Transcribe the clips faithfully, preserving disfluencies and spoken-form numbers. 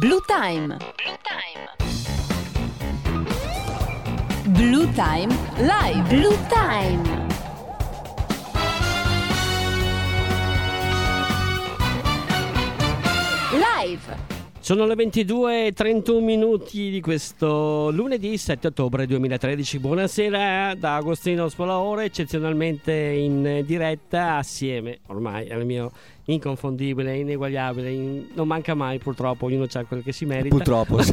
Blue Time. Blue Time Live. Blue Time. Live. Sono le ventidue e trentuno minuti di questo lunedì sette ottobre duemilatredici. Buonasera da Agostino Spolaore, eccezionalmente in diretta assieme ormai al mio inconfondibile, ineguagliabile, in... non manca mai purtroppo, ognuno ha quel che si merita. Purtroppo.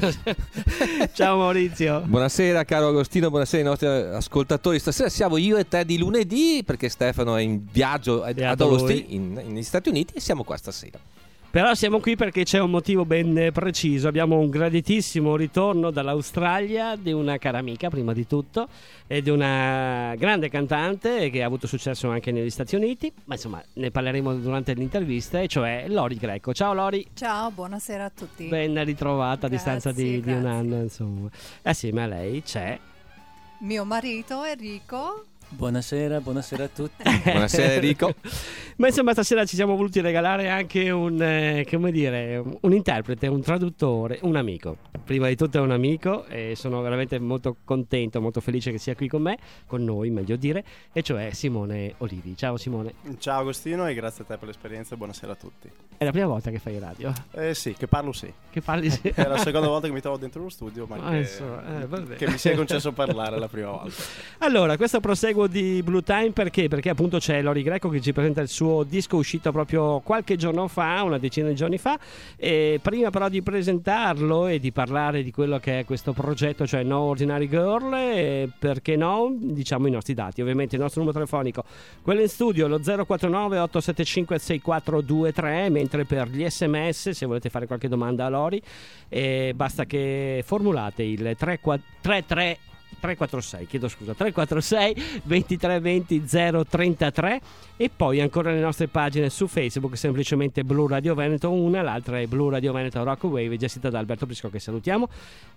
Ciao Maurizio. Buonasera caro Agostino, buonasera ai nostri ascoltatori. Stasera siamo io e te di lunedì perché Stefano è in viaggio ad Austin, in, negli Stati Uniti, e siamo qua stasera. Però siamo qui perché c'è un motivo ben preciso. Abbiamo un graditissimo ritorno dall'Australia di una cara amica, prima di tutto, e di una grande cantante che ha avuto successo anche negli Stati Uniti, ma insomma ne parleremo durante l'intervista, e cioè Lori Greco. Ciao Lori. Ciao, buonasera a tutti. Ben ritrovata a Grazie, distanza di, di un grazie. anno, insomma. Assieme a lei c'è Mio marito Enrico. Buonasera, buonasera a tutti. Buonasera Enrico. Ma insomma stasera ci siamo voluti regalare anche un, eh, come dire, un interprete, un traduttore, un amico. Prima di tutto è un amico e sono veramente molto contento, molto felice che sia qui con me, con noi meglio dire, e cioè Simone Olivi. Ciao Simone. Ciao Agostino e grazie a te per l'esperienza e buonasera a tutti. È la prima volta che fai radio? Eh sì, che parlo sì. Che parli? È la seconda volta che mi trovo dentro lo studio, ma Ah, che, insomma, eh, vabbè. che mi sia concesso parlare la prima volta. Allora, questo proseguo di Blue Time perché? Perché appunto c'è Lori Greco che ci presenta il suo disco uscito proprio qualche giorno fa, una decina di giorni fa, e prima però di presentarlo e di parlare di quello che è questo progetto, cioè No Ordinary Girl, e perché no, diciamo i nostri dati, ovviamente il nostro numero telefonico, quello in studio, lo zero quattro nove otto sette cinque sei quattro due tre, mentre per gli sms, se volete fare qualche domanda a Lori, eh, basta che formulate il tre tre tre quattro sei, chiedo scusa, tre quattro sei ventitré venti zero trentatré, e poi ancora le nostre pagine su Facebook, semplicemente Blu Radio Veneto una, l'altra è Blu Radio Veneto Rock Wave, gestita da Alberto Brisco, che salutiamo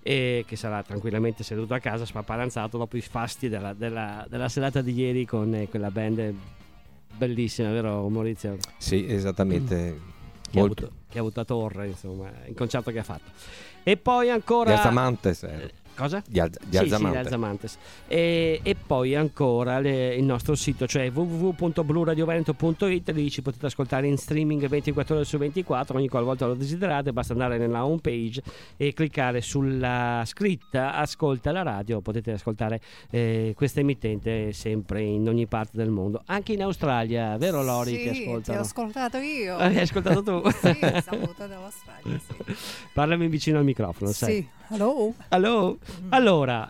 e che sarà tranquillamente seduto a casa spaparanzato dopo i fasti della, della, della serata di ieri con eh, quella band bellissima, vero Maurizio? Sì, esattamente. Mm. Che, Molto. ha avuto, che ha avuto a Torre, insomma, il concerto che ha fatto. E poi ancora Gli Alzamantes. Eh. Cosa? Gli, Alz- gli sì, Alzamantes. sì, gli Alzamantes. E, e poi ancora le, il nostro sito, cioè w w w punto blu radio veneto punto it, lì ci potete ascoltare in streaming ventiquattro ore su ventiquattro, ogni qualvolta lo desiderate, basta andare nella home page e cliccare sulla scritta ascolta la radio, potete ascoltare eh, questa emittente sempre in ogni parte del mondo, anche in Australia, vero Lori? Sì, Che ascoltano? ti ho ascoltato io. Ah, hai ascoltato tu? Sì, saluto dall'Australia, sì. Parlami vicino al microfono, sai? Sì, hello. Allora, allora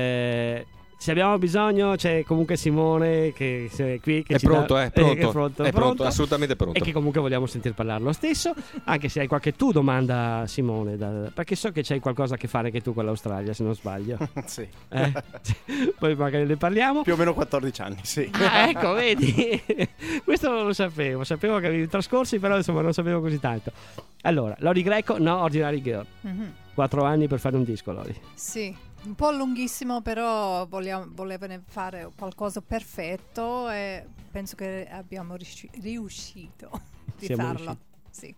eh, se abbiamo bisogno c'è comunque Simone che è qui, che È ci pronto, dà, eh, pronto. eh, che è pronto, È pronto, assolutamente pronto. e che comunque vogliamo sentir parlare lo stesso, anche se hai qualche tu domanda Simone, da, perché so che c'hai qualcosa a che fare anche tu con l'Australia, se non sbaglio. Sì. Eh? Poi magari ne parliamo. Più o meno quattordici anni, sì. Ah, ecco, vedi, questo non lo sapevo, sapevo che avevi trascorsi, però insomma non sapevo così tanto. Allora, Lori Greco, No Ordinary Girl. Mm-hmm. Quattro anni per fare un disco, Lori. Sì, un po' lunghissimo, però vogliamo, volevano fare qualcosa perfetto e penso che abbiamo riusci- riuscito di Siamo farlo. riusciti. Sì.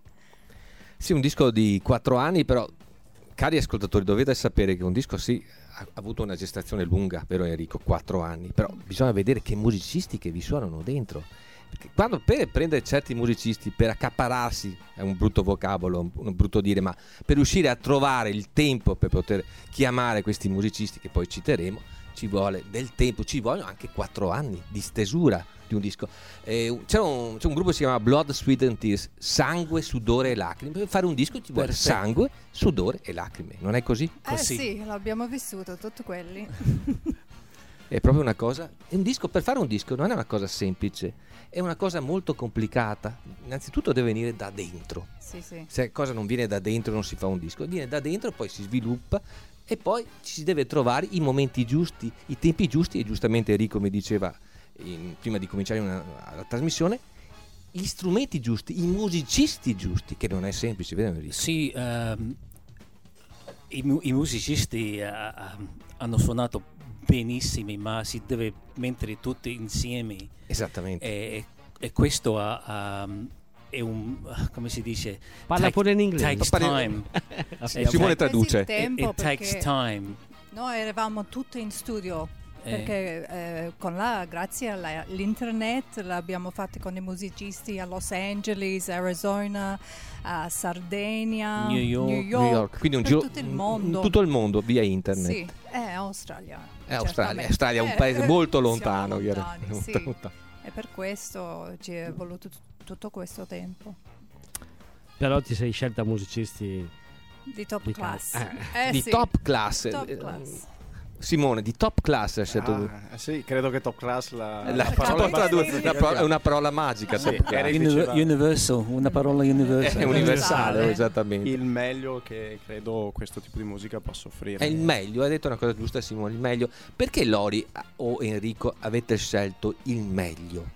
Sì, un disco di quattro anni, però cari ascoltatori dovete sapere che un disco sì ha avuto una gestazione lunga, vero Enrico? Quattro anni, però bisogna vedere che musicisti che vi suonano dentro. Perché quando per prendere certi musicisti, per accapararsi, è un brutto vocabolo, un, un brutto dire, ma per riuscire a trovare il tempo per poter chiamare questi musicisti, che poi citeremo, ci vuole del tempo, ci vogliono anche quattro anni di stesura di un disco. Eh, c'è, un, c'è un gruppo che si chiama Blood, Sweat and Tears, sangue, sudore e lacrime. Per fare un disco ci vuole Perfetto. sangue, sudore e lacrime, non è così? Eh Così. sì, l'abbiamo vissuto, tutti quelli. È proprio una cosa, un disco, per fare un disco non è una cosa semplice, è una cosa molto complicata. Innanzitutto deve venire da dentro. Sì, sì. Se cosa non viene da dentro non si fa un disco, viene da dentro, poi si sviluppa e poi ci si deve trovare i momenti giusti, i tempi giusti, e giustamente Enrico mi diceva in, prima di cominciare una, la trasmissione, gli strumenti giusti, i musicisti giusti, che non è semplice, vero Enrico? Sì, ehm, i, mu- i musicisti eh, hanno suonato benissimi, ma si deve mettere tutti insieme, Esattamente. e, e questo ha, ha, è un, come si dice, Parla take- pure in inglese. takes Parli- time. Eh, Simone traduce. It, Tempo it takes perché time. noi eravamo tutti in studio Eh. perché eh, con la, grazie alla- all'internet l'abbiamo fatto con i musicisti a Los Angeles, Arizona, a Sardegna, New York. New York, New York, quindi un per giro tutto il in mondo. tutto il mondo via internet. Sì, è Australia. È Australia, certamente. Australia è un Eh, paese eh, molto siamo lontano, lontani, molto sì. lontano. E per questo ci è voluto t- tutto questo tempo Però ti sei scelta musicisti di top Di class. cal- Eh, Di sì, top class. top Eh, class. Simone, di top class hai scelto tu. Ah, sì, credo che top class la, La- la si parola può è tradurre- abbastanza una parola- è una parola magica. Sì, top class. Eric Univer- diceva- universal, una parola universal. È universale, Universale. esattamente. il meglio che credo questo tipo di musica possa offrire. È il meglio, hai detto una cosa giusta Simone, il meglio. Perché Lori o Enrico avete scelto il meglio?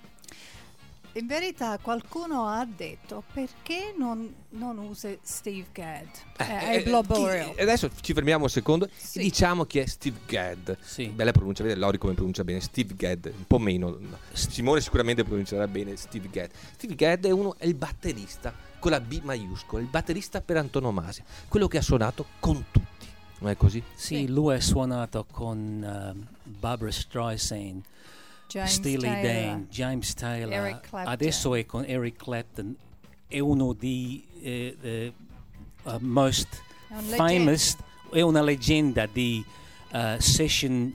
In verità qualcuno ha detto perché non, non usi Steve Gadd Eh, e Blob Boreal. chi- adesso ci fermiamo un secondo Sì. e diciamo chi è Steve Gadd. Sì. Bella pronuncia, vedete Lori come pronuncia bene Steve Gadd, un po' meno. Simone sicuramente pronuncerà bene Steve Gadd. Steve Gadd è uno è il batterista con la B maiuscola, il batterista per antonomasia, quello che ha suonato con tutti. Non è così? Sì, Sì. lui ha suonato con um, Barbra Streisand, James Steely Taylor. Dan, James Taylor. Eric Clapton. Adesso è con Eric Clapton. È uno di eh, eh, uh, most È un famous, è una leggenda di uh, session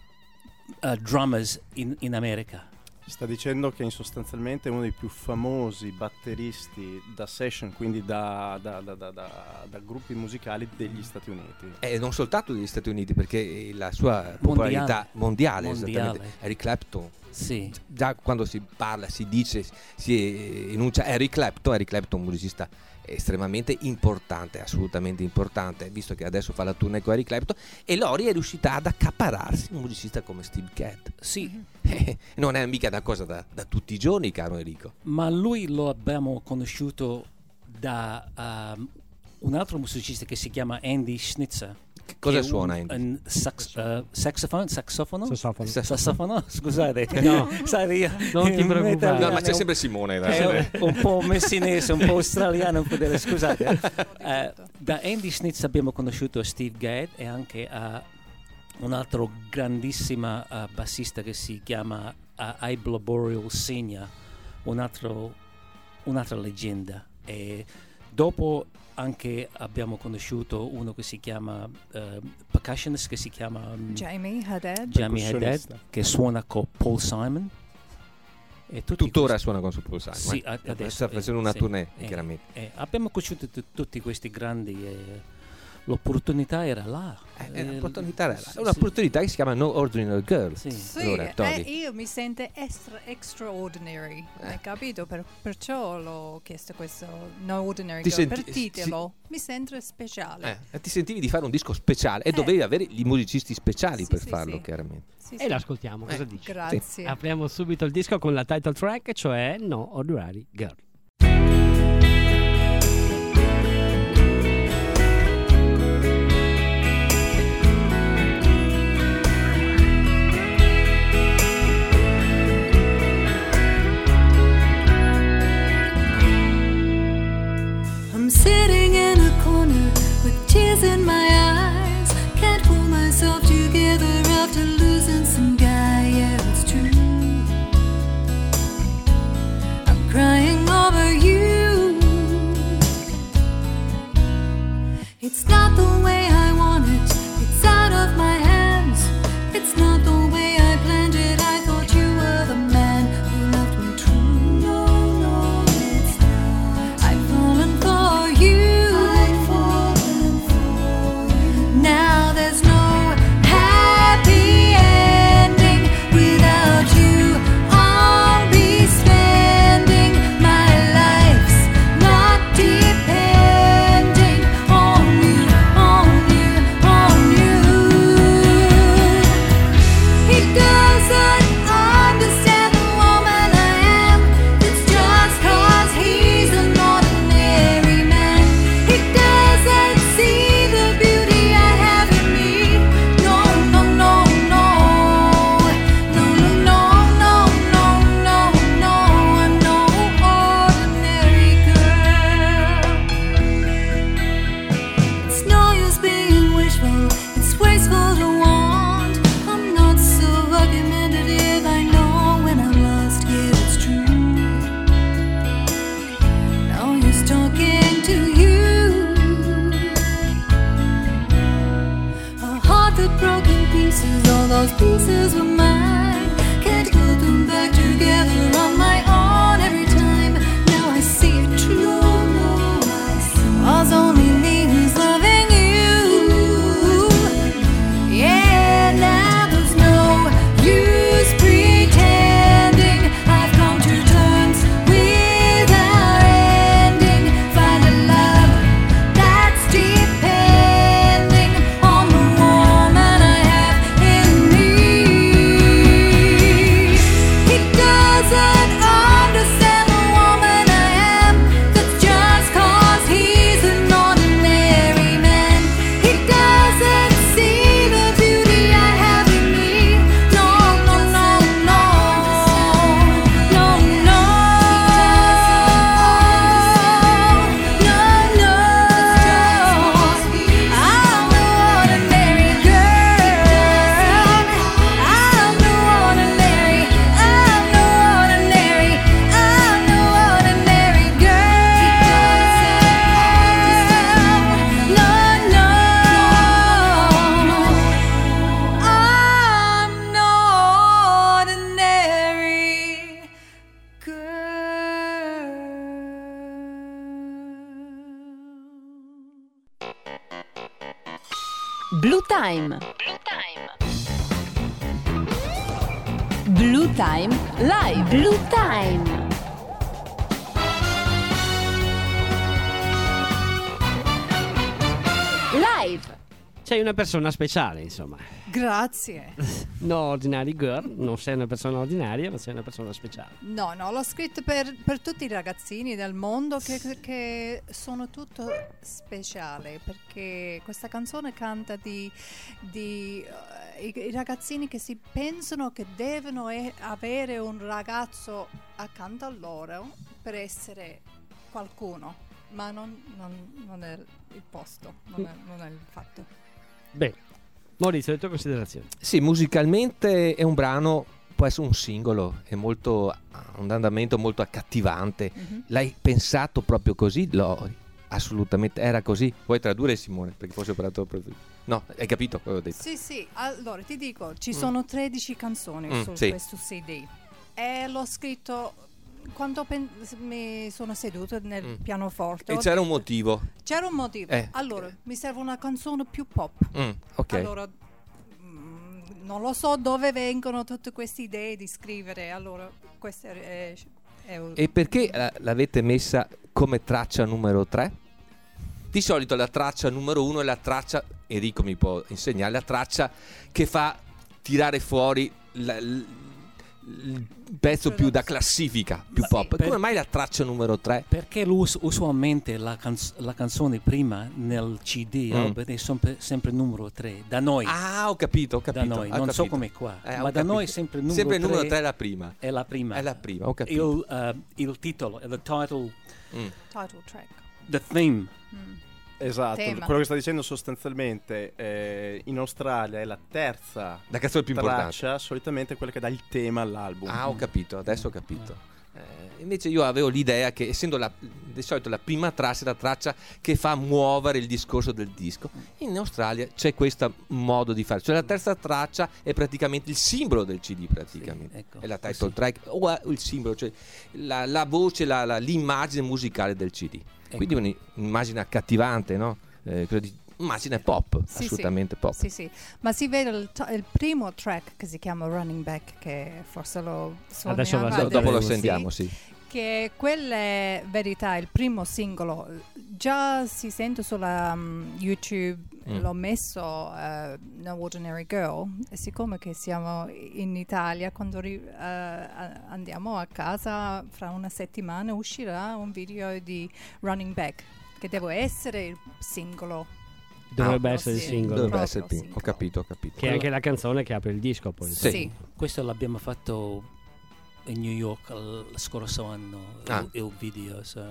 uh, drummers in, in America. Sta dicendo che in sostanzialmente è uno dei più famosi batteristi da session, quindi da, da, da, da, da- da gruppi musicali degli Stati Uniti. E non soltanto degli Stati Uniti, perché la sua popolarità mondiale, Mondiale. esattamente. Eric Clapton. Sì. Già quando si parla, si dice, si enuncia Eric Clapton, Eric Clapton è un musicista estremamente importante, assolutamente importante, visto che adesso fa la tournée con Eric Clapton, e Lori è riuscita ad accapararsi un musicista come Steve Gadd. Sì, Non è mica una cosa da, da tutti i giorni, caro Enrico. ma lui lo abbiamo conosciuto da um, un altro musicista che si chiama Andy Schnitzer. Che cosa che è suona un, Andy? un sax, uh, saxophone, saxofono? Sassofono. Sassofono? Scusate. No. Sai, io- Non ti in preoccupare. italiano No, ma c'è è un- sempre Simone. è dai. un, un po' messinese, un po' australiano, un po' delle- scusate. Eh, da Andy Schnitzer abbiamo conosciuto Steve Gadd e anche uh, un altro grandissimo uh, bassista che si chiama uh, Iblo Boreal Senior, un altro, un'altra leggenda. E dopo anche abbiamo conosciuto uno che si chiama uh, percussionist che si chiama um, Jamie Haddad. Jamie Haddad, percussionista. che suona con Paul Simon. E tutti Tuttora questi- suona con su Paul Simon. Sì, eh. a- adesso, sta facendo eh, una sì. tournée, Eh, chiaramente. eh, abbiamo conosciuto t- tutti questi grandi e l'opportunità era là. Eh, è Eh, un'opportunità, è sì, un'opportunità che si chiama No Ordinary Girl. Sì. Sì, Allora, eh, Tony. io mi sento extra, extraordinary, Eh. hai capito? Per- perciò l'ho chiesto questo No Ordinary Ti Girl, senti- per titolo mi sento speciale. Eh, e ti sentivi di fare un disco speciale e Eh. dovevi avere i musicisti speciali Sì, per sì, farlo, sì. chiaramente. Sì, E sì. l'ascoltiamo, cosa Eh, dici? Grazie. Apriamo subito il disco con la title track, cioè No Ordinary Girl. I'm sitting in a corner with tears in my eyes. Can't hold myself together after losing some guy. Yeah, it's true. I'm crying all with broken pieces, all those pieces were mine. Can't put them back together on my own every time. Now I see it true. Was only me who's loving you. Yeah, now there's no use pretending. I've come to terms with our ending. Find a love that's depending on the woman I have in me. He doesn't understand the woman I am. That's just cause he's an ordinary man. He doesn't see the beauty I have in me. No, no, no, no. No, no. No, no. I'm the ordinary girl. I'm the ordinary. I'm the ordinary. I'm the ordinary girl. No, no. I'm no ordinary girl. Blue Time. Blue Time Live. Blue Time. Live. Sei una persona speciale, insomma. Grazie. No ordinary girl, non sei una persona ordinaria, ma sei una persona speciale. No, no, l'ho scritto per, per tutti i ragazzini del mondo che, che sono tutto speciale, perché questa canzone canta di, di uh, i, i ragazzini che si pensano che devono e- avere un ragazzo accanto a loro per essere qualcuno, ma non, non- non è il posto, non è, non è il fatto. Bene, Maurizio, le tue considerazioni. Sì, musicalmente è un brano, può essere un singolo, è molto, ha un andamento molto accattivante. Mhm. L'hai pensato proprio così? Lo, assolutamente, era così. Vuoi tradurre, Simone? Perché forse ho parlato proprio. No, hai capito quello che ho detto? Sì, sì, allora ti dico, ci sono tredici canzoni Mm, su sì. questo C D e l'ho scritto quando pen- mi sono seduto nel Mm. pianoforte. E ho c'era un detto- motivo. C'era un motivo. Eh. Allora, mi serve una canzone più pop. Mm, ok. Allora, mm, non lo so dove vengono tutte queste idee di scrivere. Allora, questa è, è un- E perché eh, l'avete messa come traccia numero tre? Di solito la traccia numero uno è la traccia, Enrico mi può insegnare, la traccia che fa tirare fuori la- l- il pezzo più da classifica, più Ma- pop. per- Come mai la traccia numero tre? Perché l'us- usualmente la, canz- la canzone prima nel C D Mm. Albert, è sempre, sempre numero tre, da noi. Ah, ho capito, ho capito. da noi, ho non so capito. come qua, Eh, ho ma da capito. noi sempre numero Sempre il numero tre tre è la prima. è la prima. È la prima, ho capito. Il, eh, il titolo, il title, Mm. title track. the theme. Mm. Esatto, Tema. quello che sta dicendo sostanzialmente eh, in Australia è la terza La canzone più importante. traccia, solitamente quella che dà il tema all'album. Ah, ho capito, adesso ho capito. Eh, invece io avevo l'idea che essendo la, di solito la prima traccia è la traccia che fa muovere il discorso del disco, in Australia c'è questo modo di fare, cioè la terza traccia è praticamente il simbolo del C D praticamente, Sì, ecco, è la title così. track o il simbolo, cioè la, la voce, la, la- l'immagine musicale del C D. Quindi Ecco. un'immagine accattivante, no? Eh, quello di- immagine pop, Sì, assolutamente pop. Sì, sì, ma si vede il, to- il primo track che si chiama Running Back, che forse lo suoniamo Adesso lo- Do- adesso, dopo lo sì, sentiamo, sì. che quella è verità, il primo singolo già si sente sulla um, YouTube, Mm. l'ho messo eh, No Ordinary Girl, e siccome che siamo in Italia, quando ri- eh, a- andiamo a casa fra una settimana uscirà un video di Running Back, che deve essere il singolo. Dovrebbe Ah, essere il sì. singolo. Dovrebbe proprio essere il primo. Ho singolo. capito, ho capito. Che è anche la canzone che apre il disco poi. Sì. Sì. Questo l'abbiamo fatto in New York lo scorso anno, Ah. il, il video. so.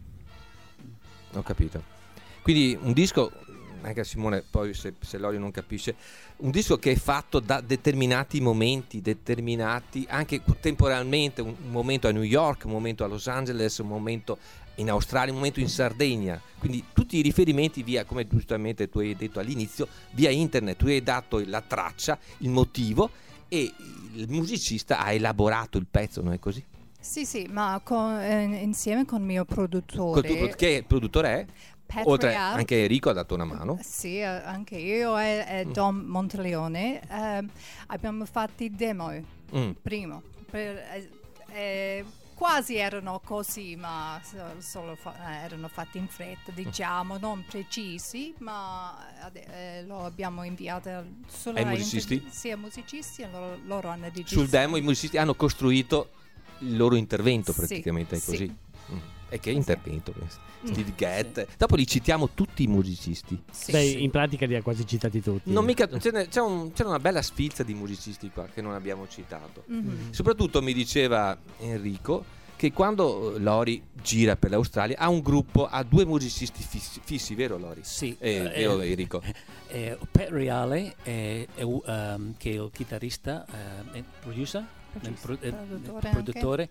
Ho capito. Quindi un disco, anche Simone, poi se, se Lorio non capisce, un disco che è fatto da determinati momenti, determinati anche temporalmente, un, un momento a New York, un momento a Los Angeles, un momento in Australia, un momento in Sardegna, quindi tutti i riferimenti via, come giustamente tu hai detto all'inizio, via internet. Tu hai dato la traccia, il motivo, e il musicista ha elaborato il pezzo, non è così? Sì, sì, ma con, eh, insieme con il mio produttore. Col tuo, che produttore è? Patrick. Oltre anche Enrico ha dato una mano. Sì, eh, anche io e, e Dom Monteleone eh, abbiamo fatto i demo Mm. prima. Per, eh, eh, quasi erano così, ma so- solo fa- eh, erano fatti in fretta, diciamo, non precisi, ma ade- eh, lo abbiamo inviato al- solo Ai a musicisti? inter- sì, ai musicisti, e loro, loro hanno deciso. Sul demo i musicisti hanno costruito il loro intervento, Sì, praticamente, è sì. così. Mm. E che Sì. intervento, Steve Mm. Gadd. Dopo li citiamo tutti i musicisti. Sì. Beh, Sì. in pratica li ha quasi citati tutti. Non mica, ce n'è, c'è, un- c'è una bella sfilza di musicisti qua che non abbiamo citato. Mhm. Soprattutto mi diceva Enrico che quando Lori gira per l'Australia ha un gruppo, ha due musicisti fissi, fissi, vero Lori? Sì, Eh, eh, vero Enrico? eh, Pat Reale è, è, um, che è il chitarrista eh, e producer, nel pro- eh, Produttore eh, produttore.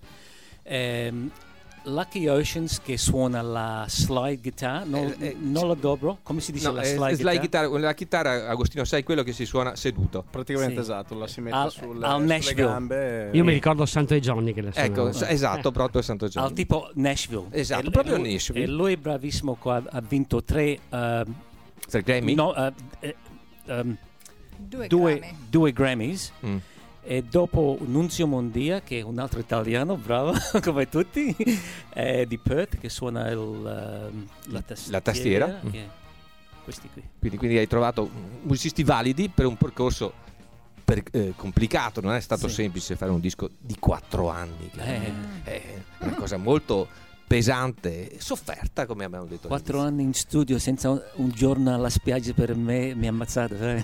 Ehm, Lucky Oceans che suona la slide guitar, non, Eh, eh, non la dobro, come si dice No, la eh, slide, slide guitar? guitar- la chitarra, Agostino, sai quello che si suona seduto. Praticamente Sì. esatto, la si mette Al- sul, al sulle Nashville. gambe. Io mi ricordo Santo e Johnny che le Ecco, suonava. s- esatto, proprio Santo Al Giorgio. tipo Nashville. Esatto, E- proprio e lui, Nashville. E lui è bravissimo qua, ha vinto tre ehm, Tre Grammy? no, eh, eh, ehm, Due, due, Grammy. due Grammys. Mm. E dopo Nunzio Mondia, che è un altro italiano, bravo come tutti, eh, di Perth, che suona il, ehm, la tastiera. La tastiera. yeah. Questi qui. Quindi, quindi hai trovato musicisti validi per un percorso per- eh, complicato, non è stato Sì. semplice fare un disco di quattro anni, che Eh, è una cosa molto pesante, sofferta, come abbiamo detto. quattro all'inizio. anni in studio senza un, un giorno alla spiaggia per me mi ha ammazzato. sai?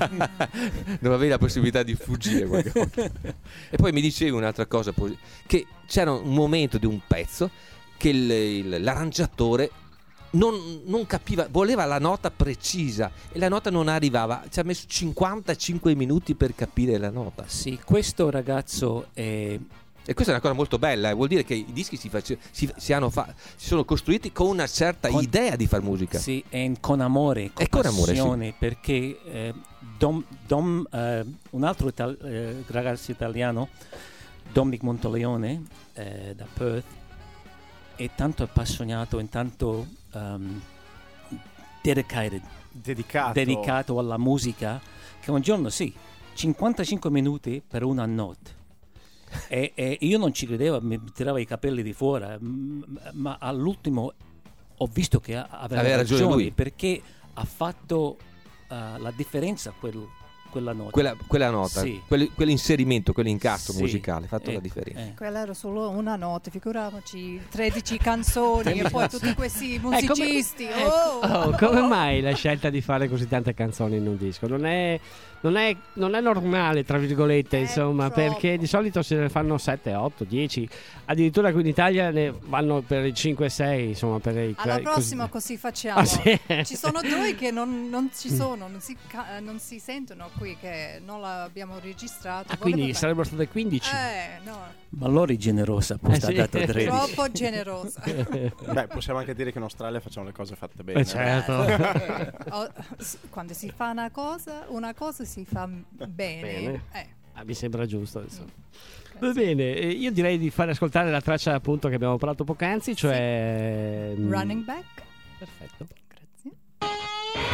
Non avevi la possibilità di fuggire qualche volta. E poi mi dicevi un'altra cosa, poi, che c'era un momento di un pezzo che il- il- l'arrangiatore non, non capiva, voleva la nota precisa e la nota non arrivava, ci ha messo cinquantacinque minuti per capire la nota. Sì, questo ragazzo è... E questa è una cosa molto bella, eh, vuol dire che i dischi si, face- si, si, hanno fa- si sono costruiti con una certa Con- idea di far musica. Sì, è con amore, con E con amore, sì. passione, perché eh, Dom, Dom, eh, un altro ital- eh, ragazzo italiano, Dominic Monteleone, eh, da Perth, è tanto appassionato e tanto um, dedicated, Dedicato. dedicato alla musica, che un giorno sì, cinquantacinque minuti per una notte. e, e io non ci credevo, mi tirava i capelli di fuori, m- ma all'ultimo ho visto che a- aveva, Aveva ragione lui. perché ha fatto uh, la differenza quel, quella nota. Quella, quella nota, Sì. quel- quell'inserimento, quell'incastro Sì, musicale ha fatto la ecco, differenza. eh. Quella era solo una nota, figuriamoci tredici canzoni e poi tutti questi come- musicisti. Ecco, oh! oh, come mai la scelta di fare così tante canzoni in un disco? Non è, non è, non è normale, tra virgolette, È insomma, troppo. perché di solito se ne fanno sette, otto, dieci, addirittura qui in Italia ne vanno per i cinque sei, insomma, per i Alla così- prossima così facciamo. Ah, sì? Ci sono due che non, non ci sono, non si, ca- non si sentono qui, che non l'abbiamo registrato. Ah, quindi Volevo- sarebbero state quindici. Eh, no, Ma Lori è generosa, poi Eh, sta sì. dato tredici. troppo generosa. Beh, possiamo anche dire che in Australia facciamo le cose fatte bene. Eh, certo. Eh, oh, s- quando si fa una cosa, una cosa si fa m- bene. Bene. Eh, Ah, mi sembra giusto, insomma. Va grazie. bene, eh, io direi di fare ascoltare la traccia appunto che abbiamo parlato poc'anzi, cioè mm, Running back. Perfetto. Grazie.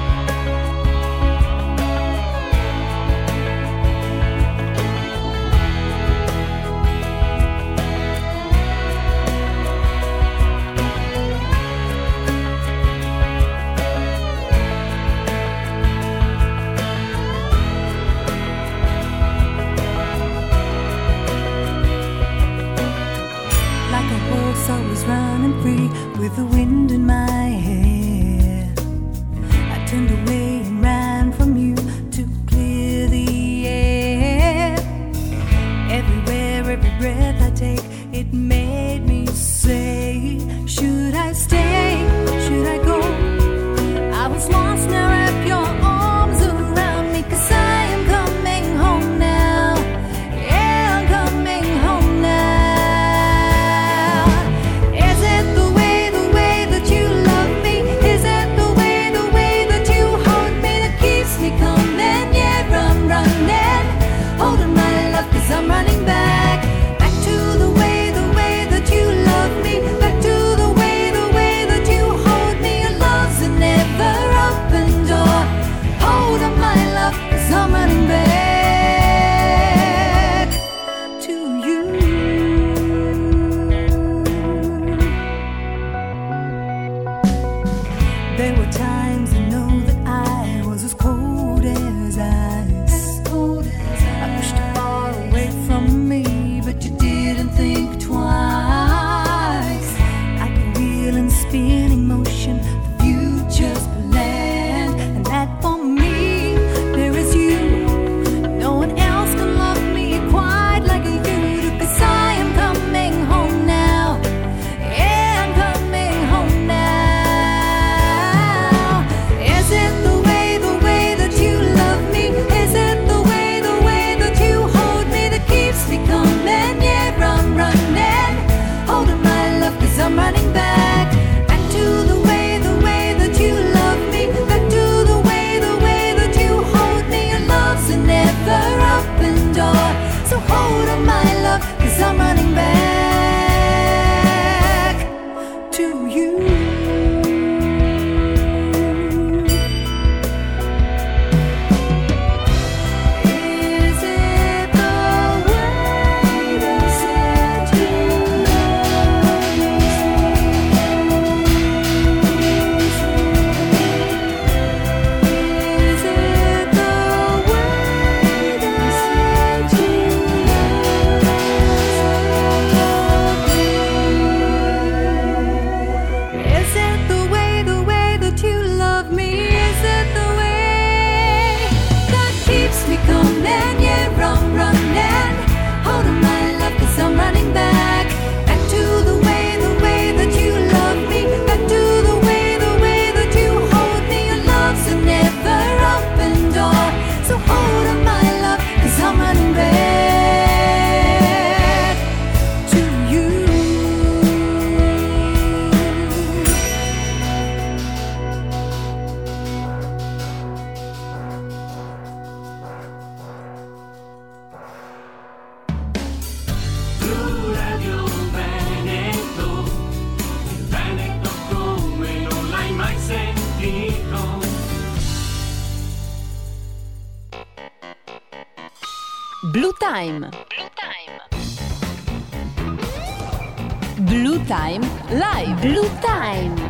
Like a horse, I was running free with the wind in my hair. I turned away and ran from you to clear the air. Everywhere, every breath I take, it made me say, should I stay? Should I go? I was lost, now wrap your arms around me, 'cause I am coming home now. Yeah, I'm coming home now. Is it the Blue Time. Blue Time Live. Blue Time.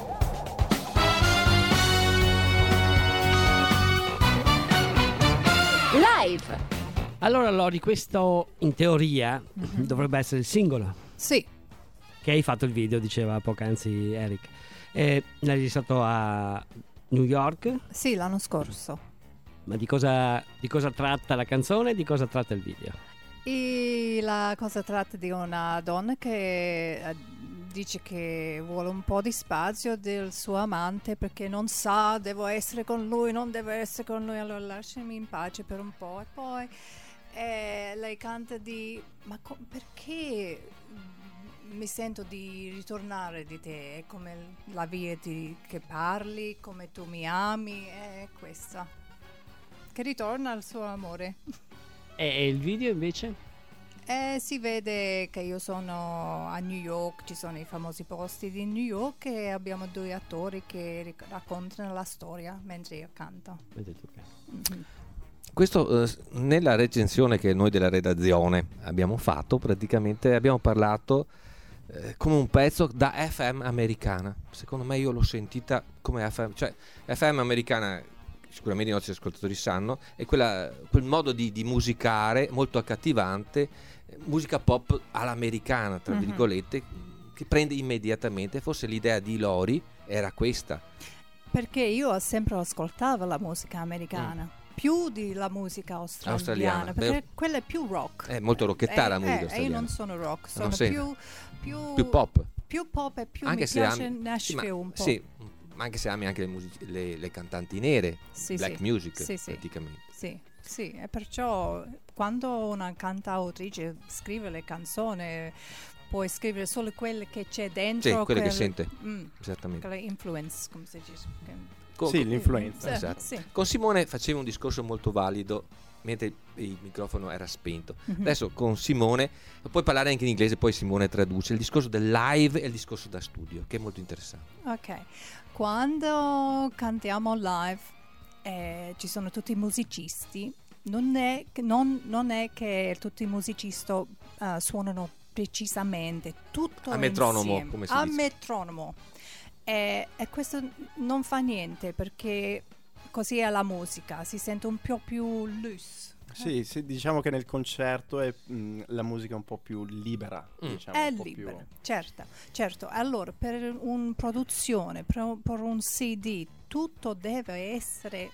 Live. Allora Lori, questo in teoria mm-hmm. dovrebbe essere il singolo. Sì. Che hai fatto il video, diceva poc'anzi Eric. E l'hai registrato a New York? Sì, l'anno scorso. Ma di cosa, di cosa tratta la canzone e di cosa tratta il video? E la cosa tratta di una donna che eh, dice che vuole un po' di spazio del suo amante perché non sa, devo essere con lui, non deve essere con lui, allora lasciami in pace per un po'. E poi eh, lei canta di, ma co- perché mi sento di ritornare di te, è come la via di, che parli, come tu mi ami, è questa, che ritorna al suo amore. E il video invece? Eh, si vede che io sono a New York, ci sono i famosi posti di New York e abbiamo due attori che ric- raccontano la storia mentre io canto. Mm-hmm. Questo eh, nella recensione che noi della redazione abbiamo fatto, praticamente abbiamo parlato eh, come un pezzo da F M americana. Secondo me io l'ho sentita come F M, cioè F M americana, sicuramente i nostri ascoltatori sanno, è quella, quel modo di, di musicare molto accattivante, eh, musica pop all'americana, tra Mm-hmm. virgolette, che prende immediatamente. Forse l'idea di Lori era questa. Perché io sempre ascoltavo la musica americana. Mm. Più di la musica australiana, Australiana, perché beh, quella è più rock. È molto rockettara la Eh, musica eh, australiana. io non sono rock, sono Non sei- più, più, Più pop. più pop e più Anche mi se piace ami- Nashville sì, ma, un po'. sì, ma anche se ami anche le, music- le, le cantanti nere, Sì, black sì. music Sì, sì. praticamente. Sì, sì, e perciò quando una cantautrice scrive le canzoni puoi scrivere solo quelle che c'è dentro. Sì, quelle che quelle- sente. Mm, Esattamente. quelle influence, come si dice. Che- Con, Sì, l'influenza. Esatto. Sì. con Simone facevo un discorso molto valido mentre il microfono era spento. Mhm. Adesso con Simone puoi parlare anche in inglese, poi Simone traduce il discorso del live e il discorso da studio, che è molto interessante. Ok, quando cantiamo live eh, ci sono tutti i musicisti, non è, che- non, non è che tutti i musicisti uh, suonano precisamente, tutto A metronomo, insieme. come si a dice. metronomo. E, e questo non fa niente perché così è la musica, si sente un po' più loose. Sì, sì, diciamo che nel concerto è mh, la musica un po' più libera. Mm. Diciamo, È un po' libera, più... certo, certo. Allora, per una produzione, per, per un C D, tutto deve essere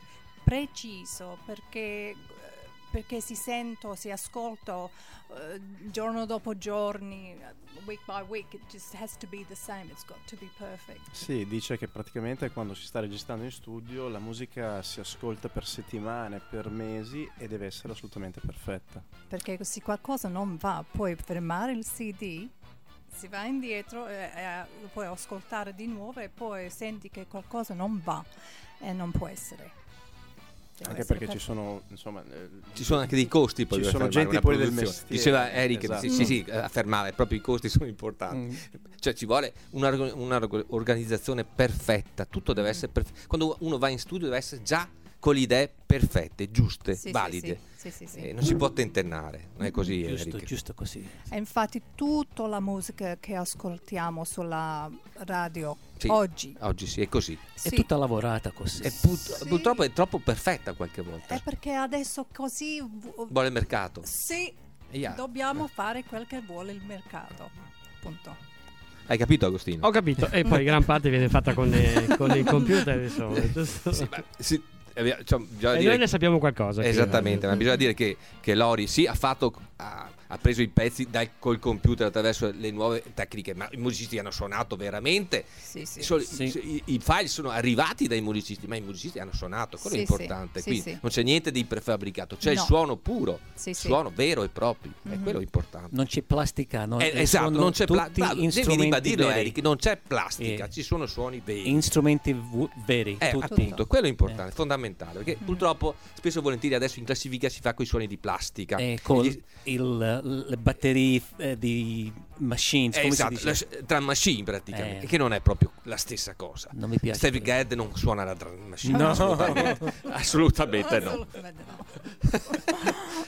preciso perché, perché si sento, si ascolta eh, giorno dopo giorno, week by week, it just has to be the same, it's got to be perfect. Sì, dice che praticamente quando si sta registrando in studio la musica si ascolta per settimane, per mesi e deve essere assolutamente perfetta. Perché se qualcosa non va, puoi fermare il C D, si va indietro e, e lo puoi ascoltare di nuovo e poi senti che qualcosa non va e non può essere. Deve Anche essere perché ci perfetto. sono, insomma, eh, Ci sono anche dei costi poi Ci per sono fermare gente una poi del produzione. mestiere. Diceva Eric, Esatto. sì, sì, sì, affermava proprio i costi sono importanti. Mm. Cioè ci vuole un'organizzazione perfetta, tutto deve essere perfetto. Quando uno va in studio deve essere già con le idee perfette, giuste, Sì, sì, valide. sì, sì, sì, sì. Eh, non si può tentennare, non è così, Giusto, Eric. giusto così. E infatti tutta la musica che ascoltiamo sulla radio Sì, oggi Oggi sì, è così. sì, È tutta lavorata così. E put- Sì. purtroppo è troppo perfetta qualche volta. è perché adesso così vu- Vuole il mercato. sì, E ya. dobbiamo fare quel che vuole il mercato. Punto. Hai capito, Agostino? Ho capito. E poi gran parte viene fatta con, eh, con il computer, insomma, giusto? Sì, ma- sì, eh, cioè, bisogna E dire noi ne sappiamo qualcosa. qui, esattamente, eh. ma bisogna dire che, che Lori sì ha fatto ha, ha preso i pezzi dal, col computer attraverso le nuove tecniche, ma i musicisti hanno suonato veramente. Sì, sì. Solo- Sì. i, i file sono arrivati dai musicisti, ma i musicisti hanno suonato, quello Sì, è importante. sì, Qui sì, sì. non c'è niente di prefabbricato, c'è il No. suono puro, Sì, sì. suono vero e proprio, è Mhm. quello importante. Non c'è plastica, no? Eh, Eh, esatto, sono non c'è tutti plastica. Devi strumenti ribadirlo, veri. Eric, non c'è plastica, Eh. ci sono suoni veri. Strumenti vu- veri, Eh, tutti. appunto, quello è importante, Eh. fondamentale, perché Mm. purtroppo spesso e volentieri adesso in classifica si fa con i suoni di plastica. Eh, con Gli- il- le batterie eh, di machines, Eh, come esatto, si dice? la- drum machine praticamente, Eh. che non è proprio la stessa cosa. Non mi piace. Stevie Gadd non suona la drum machine, No. assolutamente, assolutamente no. Assolutamente no. Ok.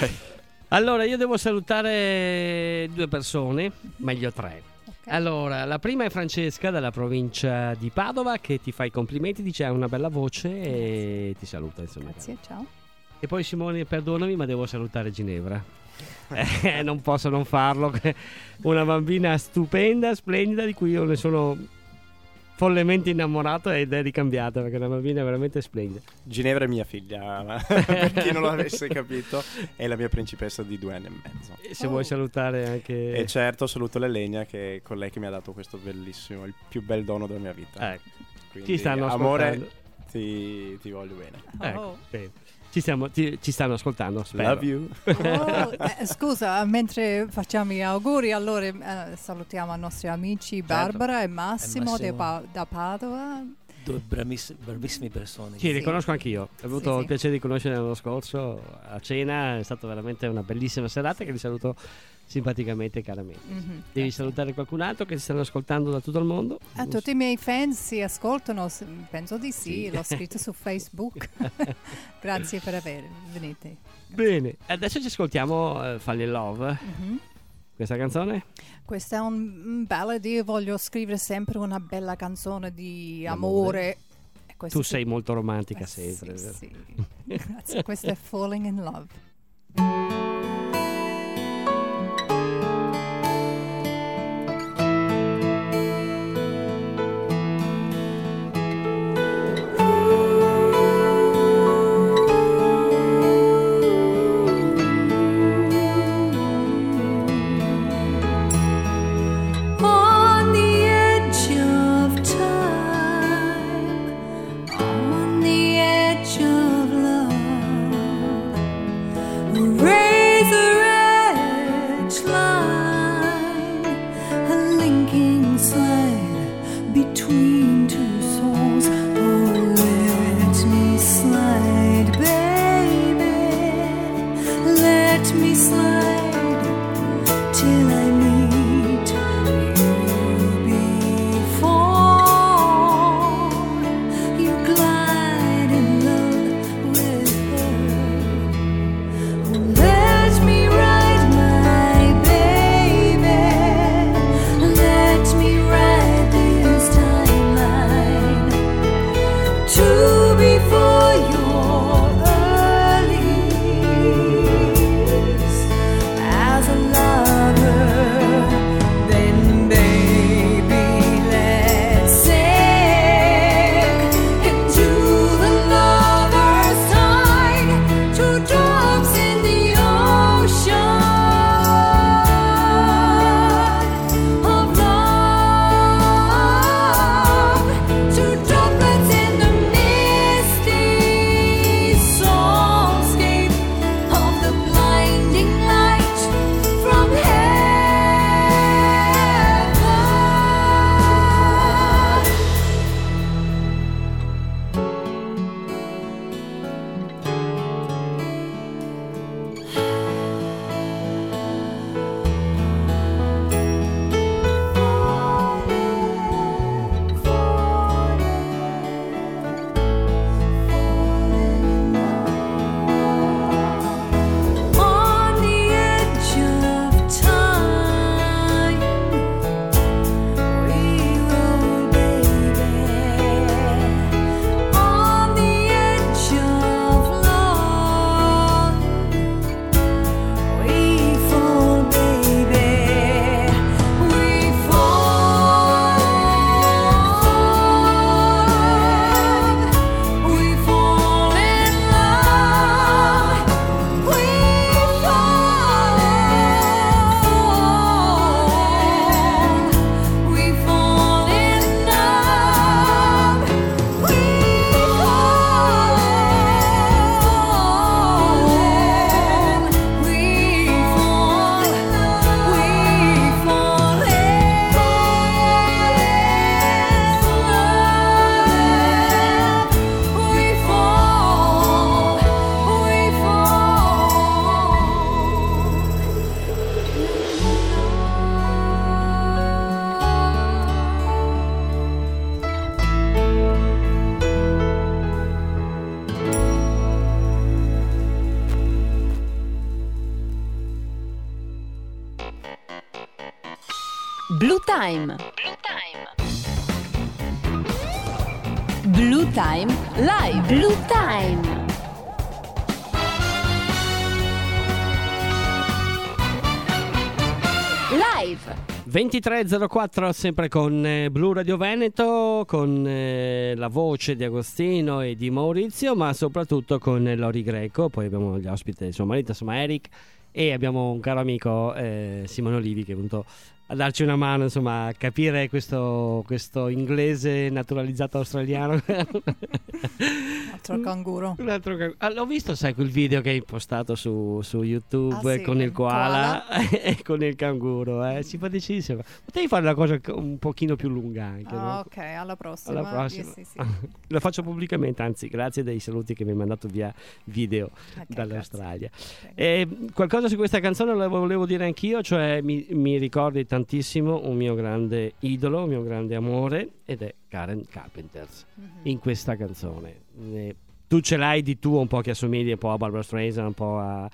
Ok. Allora, io devo salutare due persone, meglio tre. Ok. Allora, la prima è Francesca dalla provincia di Padova che ti fa i complimenti, dice ha una bella voce e ti saluta, insomma. Grazie, ciao. E poi Simone, perdonami, ma devo salutare Ginevra. Eh, non posso non farlo. Una bambina stupenda, splendida, di cui io ne sono follemente innamorato ed è ricambiata perché è una bambina veramente splendida. Ginevra è mia figlia, ma per chi non l'avesse capito, è la mia principessa di due anni e mezzo. E se Oh. vuoi salutare anche... E certo saluto l'Elenia, che è con lei che mi ha dato questo bellissimo, il più bel dono della mia vita. Ecco, Quindi, ci stanno amore, ascoltando. ti, ti voglio bene. Ecco, Oh. bene. Ci, stiamo, ti- ci stanno ascoltando, spero. Love you. Oh, eh, scusa, mentre facciamo gli auguri, allora eh, salutiamo i nostri amici Barbara e Massimo, Massimo. de Pa- da Padova. Due braviss- bravissime persone. Sì, Sì. li conosco anch'io. Ho avuto Sì, il sì. piacere di conoscere l'anno scorso a cena, è stata veramente una bellissima serata che li saluto simpaticamente e caramente. Mhm, Devi grazie. salutare qualcun altro che ti stanno ascoltando da tutto il mondo? A tutti i miei fans si ascoltano, s- penso di sì, Sì. l'ho scritto su Facebook. Grazie per aver venite. Bene, adesso ci ascoltiamo uh, Fall in Love, Mhm. questa canzone. Questa è un un ballad, io voglio scrivere sempre una bella canzone di D'amore. amore. E questo Tu si- sei molto romantica Eh, sempre, sì, vero? sì. Grazie, questa è Falling in Love. On the edge of time, on the edge of love, a razor edge line, a linking slide between two souls. Oh, let me slide, baby, let me slide till I meet you before you glide in love with her. Oh, let me ride my baby, let me ride this timeline to before your early as a lover, then baby, let's sink into the lover's tide. Two drops in the Blue Time. Blue Time Live. Blue Time. Live. ventitré e zero quattro sempre con eh, Blu Radio Veneto, con eh, la voce di Agostino e di Maurizio, ma soprattutto con eh, Lori Greco. Poi abbiamo gli ospiti di suo marito, insomma Eric, e abbiamo un caro amico eh, Simone Olivi, che è venuto a darci una mano, insomma, a capire questo, questo inglese naturalizzato australiano. Altro canguro. Un altro canguro. Ah, l'ho visto, sai, quel video che hai postato su, su YouTube Ah, sì, con il il koala e con il canguro, eh? Simpaticissimo. Potevi fare una cosa un pochino più lunga anche, no? Ah, ok, alla prossima. Alla prossima. Sì, sì, sì. Lo faccio pubblicamente, anzi, grazie dei saluti che mi hai mandato via video Ok, dall'Australia. grazie. E qualcosa su questa canzone lo volevo dire anch'io, cioè mi, mi ricordi tantissimo un mio grande idolo, un mio grande amore, ed è Karen Carpenters Mhm. in questa canzone. Eh, tu ce l'hai di tuo un po' che assomigli un po' a Barbra Streisand, un po' a,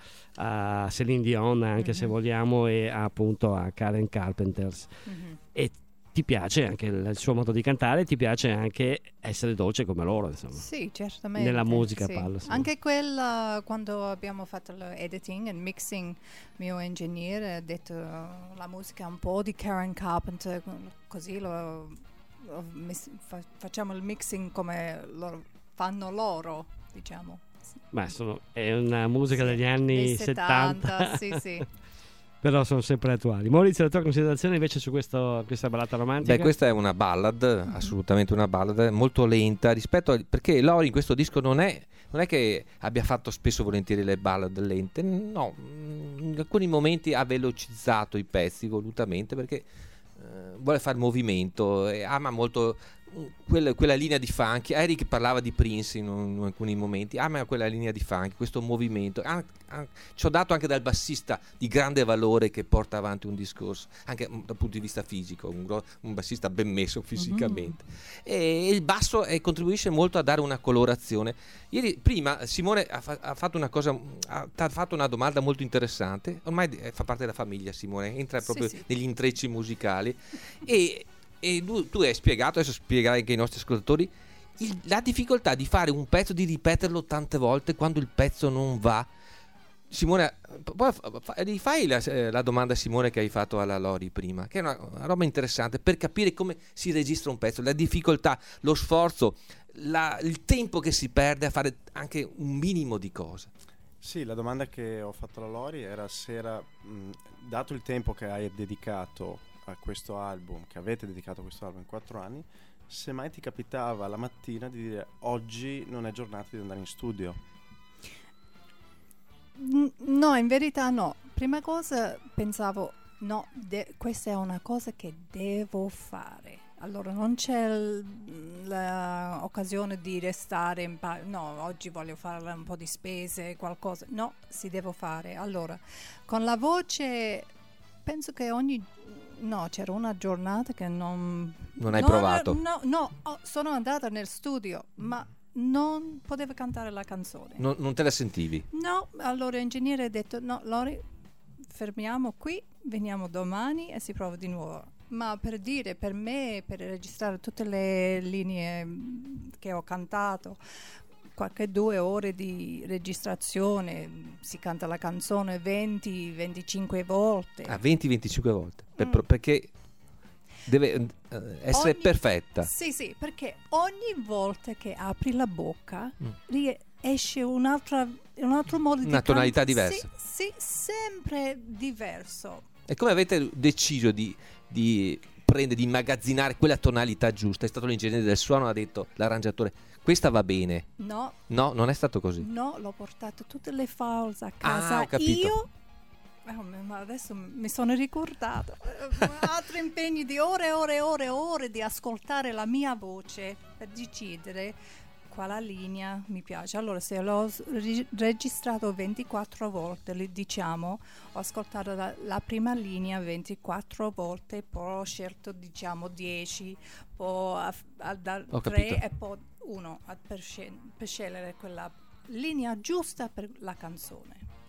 a Celine Dion, anche se Mhm. vogliamo, e appunto a Karen Carpenters. Mhm. E ti piace anche il, il suo modo di cantare, ti piace anche essere dolce come loro, insomma. Sì, certamente. Nella musica sì. parlo, sì. Anche quella, quando abbiamo fatto l'editing e mixing, mio ingegnere ha detto uh, la musica è un po' di Karen Carpenter, così lo, lo mis- fa- facciamo il mixing come lo fanno loro, diciamo. Ma sono, è una musica Sì, degli anni dei settanta, sì, sì. però sono sempre attuali. Maurizio, la tua considerazione invece su questo, questa ballata romantica? Beh, questa è una ballad, assolutamente una ballad molto lenta rispetto a, perché Lori in questo disco non è, non è che abbia fatto spesso e volentieri le ballad lente, no, in alcuni momenti ha velocizzato i pezzi volutamente perché eh, vuole fare movimento e ama molto quella, quella linea di funk. Eric parlava di Prince in, un, in alcuni momenti, ama quella linea di funk, questo movimento. Ah, ah, ci ho dato anche dal bassista di grande valore che porta avanti un discorso anche dal punto di vista fisico, un, gro- un bassista ben messo fisicamente. Mm-hmm. E il basso eh, contribuisce molto a dare una colorazione. Ieri prima Simone ha, fa- ha fatto una cosa, ha, ha fatto una domanda molto interessante. Ormai eh, fa parte della famiglia Simone, entra proprio Sì, sì. negli intrecci musicali e E tu, tu hai spiegato, adesso spiegherai anche ai nostri ascoltatori, il, la difficoltà di fare un pezzo, di ripeterlo tante volte quando il pezzo non va. Simone, poi rifai la, la domanda, Simone, che hai fatto alla Lori prima, che è una, una roba interessante per capire come si registra un pezzo, la difficoltà, lo sforzo, la, il tempo che si perde a fare anche un minimo di cose. Sì, la domanda che ho fatto alla Lori era se era, mh, dato il tempo che hai dedicato a questo album, che avete dedicato a questo album in quattro anni, se mai ti capitava la mattina di dire oggi non è giornata di andare in studio. No, in verità no. Prima cosa pensavo, no, de- questa è una cosa che devo fare. Allora non c'è l'occasione di restare in pa- no, oggi voglio fare un po' di spese, qualcosa. No, si deve fare. Allora, con la voce penso che ogni no, c'era una giornata che non Non hai no, provato? No, no, oh, sono andata nel studio, ma non potevo cantare la canzone. Non, non te la sentivi? No, allora l'ingegnere ha detto no, Lori, fermiamo qui, veniamo domani e si prova di nuovo. Ma per dire, per me, per registrare tutte le linee mh, che ho cantato, qualche due ore di registrazione, si canta la canzone venti venticinque volte. Ah, venti venticinque volte, per, Mm. perché deve eh, essere Ogni- perfetta. Sì, sì, perché ogni volta che apri la bocca Mm. rie- esce un'altra, un altro modo di Una tonalità cantare. diversa. Sì, sì, sempre diverso. E come avete deciso di, di prendere, di immagazzinare quella tonalità giusta? È stato l'ingegnere del suono, ha detto l'arrangiatore, questa va bene. No, No, non è stato così. no, l'ho portato tutte le files a Ah, casa ho capito. io. Oh, ma adesso mi sono ricordato Eh, altri impegni di ore e ore e ore e ore di ascoltare la mia voce per decidere quale linea mi piace. Allora, se l'ho s- ri- registrato ventiquattro volte, li diciamo, ho ascoltato la, la prima linea ventiquattro volte, poi ho scelto diciamo dieci, poi a, a, da Ho tre capito. e poi uno a- per, scel- per scegliere quella linea giusta per la canzone.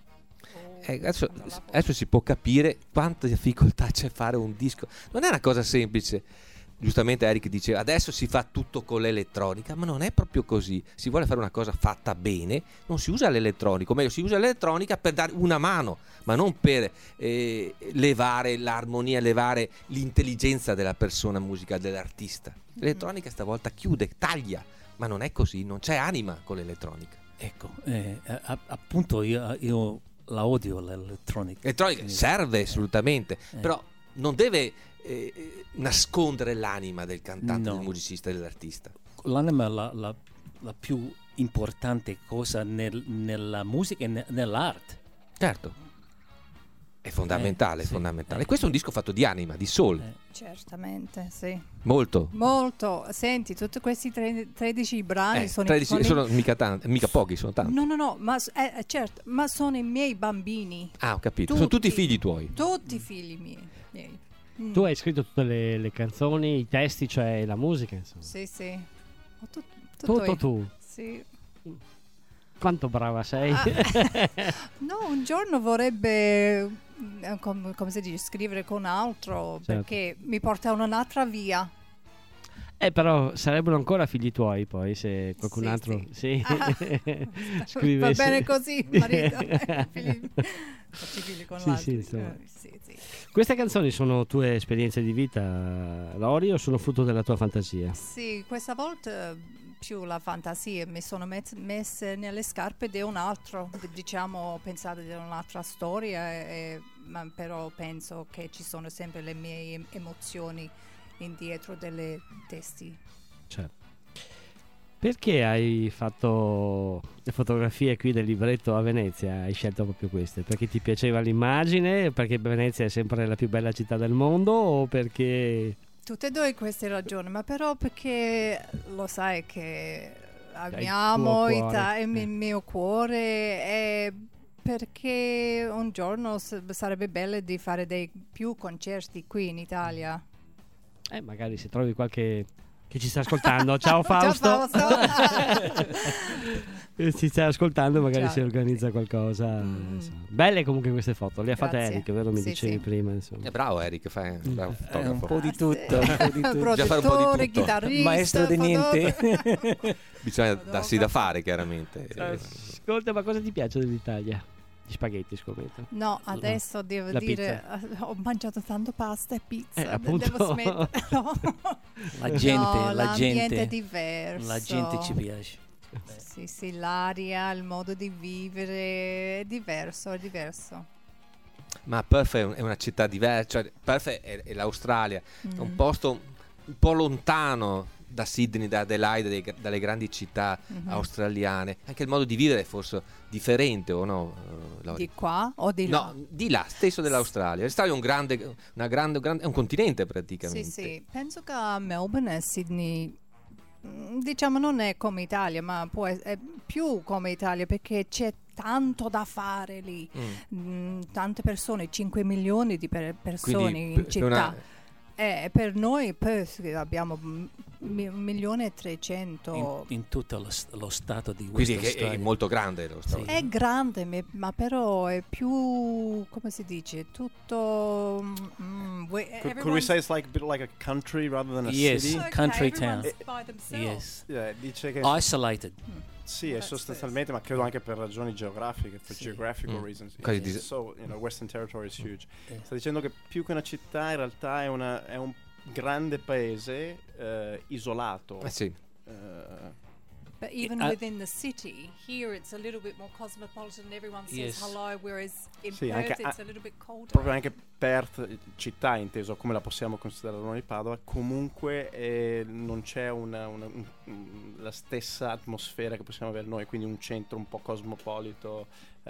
Eh, adesso, adesso si può capire quanta difficoltà c'è a fare un disco. Non è una cosa semplice. Giustamente Eric diceva adesso si fa tutto con l'elettronica, ma non è proprio così. Si vuole fare una cosa fatta bene, non si usa l'elettronico, o meglio si usa l'elettronica per dare una mano, ma non per eh, levare l'armonia, levare l'intelligenza della persona musicale, dell'artista. L'elettronica stavolta chiude, taglia, ma non è così, non c'è anima con l'elettronica. Ecco, eh, a- appunto io, io la odio l'elettronica. L'elettronica Quindi- serve assolutamente, Eh. però non deve eh, nascondere l'anima del cantante, No. del musicista e dell'artista. L'anima è la, la, la più importante cosa nel- nella musica e ne- nell'arte. Certo, è fondamentale, Eh, è sì, fondamentale. eh. Questo è un disco fatto di anima, di soul, Eh, Certamente, sì. molto. Molto. Senti, tutti questi tre- tredici brani Eh, sono, tredici sono i- sono mica, tan- mica pochi, sono tanti. No, no, no, ma, s- eh, eh, certo, ma sono i miei bambini. Ah, ho capito, sono tutti figli tuoi. Tutti figli miei. miei. Mm. Tu hai scritto tutte le, le canzoni, i testi, cioè la musica, insomma. Sì, sì. Ho tut- tutto Tutto io. tu. Sì. Quanto brava sei. Ah. No, un giorno vorrebbe, eh, com- come si dice, scrivere con altro, Certo. perché mi porta in un'altra via. Eh, però sarebbero ancora figli tuoi poi se qualcun Sì, altro sì. Ah. Va scrivesse. bene così, marito. Figli- Facci figli con Sì, l'altro. sì, insomma. Eh, sì, sì. Queste canzoni sono tue esperienze di vita, Lori, o sono frutto della tua fantasia? Sì, questa volta più la fantasia, mi sono met- messe nelle scarpe di un altro, d- diciamo, ho pensato di un'altra storia, e- ma però penso che ci sono sempre le mie em- emozioni indietro delle testi. Certo. Perché hai fatto le fotografie qui del libretto a Venezia? Hai scelto proprio queste? Perché ti piaceva l'immagine? Perché Venezia è sempre la più bella città del mondo? O perché... Tutte e due queste ragioni, ma però perché lo sai che Hai il amiamo tuo Ita- cuore. il Eh. mio cuore, e perché un giorno s- sarebbe bello di fare dei più concerti qui in Italia. Eh, magari se trovi qualche... che ci sta ascoltando. Ciao Fausto! Ciao Fausto! Eh, ci stai ascoltando, magari Ciao. si organizza qualcosa. Mm. insomma. Belle comunque queste foto, le ha fatte Grazie. Eric, vero? Mi Sì, dicevi sì. prima, insomma. È bravo Eric, fai un bravo È un fotografo. po' di tutto, Grazie. un po' di tutto. Già fare un po' di Produttore, tutto. chitarrista, Maestro di niente. fotografo. Bisogna Madonna. darsi da fare, chiaramente. Ascolta, ma cosa ti piace dell'Italia? Gli spaghetti, scommetto. No, adesso devo La dire, eh, ho mangiato tanto pasta e pizza, Eh, de- appunto. devo smetterlo. La gente, No, la l'ambiente gente, è diverso. la gente ci piace. Sì, sì, l'aria, il modo di vivere è diverso, è diverso. Ma Perth è, un- è una città diversa, cioè Perth è, è l'Australia, è un Mm. posto un po' lontano da Sydney, da Adelaide, dei- dalle grandi città Mhm. australiane. Anche il modo di vivere è forse differente, o no? eh, Lori? Di qua o di là? No, di là, stesso dell'Australia. L'Australia è un grande, una grande, grande- è un continente praticamente. Sì, sì, penso che a Melbourne e Sydney, mm, diciamo, non è come Italia, ma può es- è più come Italia, perché c'è tanto da fare lì. Mm. Mm, tante persone, cinque milioni di per- persone Quindi, in per- per città. una- Eh, per noi Perth abbiamo un milione e trecento. In, in tutto lo, lo stato di quindi West che è, è Australia. molto grande l'Australia. Sì. È grande, me- ma però è più, come si dice, tutto... mm, we- Could, could we everyone's- say it's like a bit like a country rather than a Yes. city? Okay, country town. everyone's by themselves. Yes. Yeah, dice che Isolated. sì, è That's sostanzialmente, ma credo anche per ragioni geografiche, for Sì. geographical Mm. reasons. Quasi It's dis- so, you know, Western Territory is huge. Eh. Sta dicendo che più che una città in realtà è, una, è un grande paese eh, isolato. Eh sì. Eh, But even Uh, within the city, here it's a little bit more cosmopolitan. Everyone says Yes. hello, whereas in Sì, Perth anche it's a- a little bit colder. proprio anche Perth, città inteso come la possiamo considerare noi di Padova, comunque eh, non c'è una, una- un- un- la stessa atmosfera che possiamo avere noi, quindi un centro un po' cosmopolito.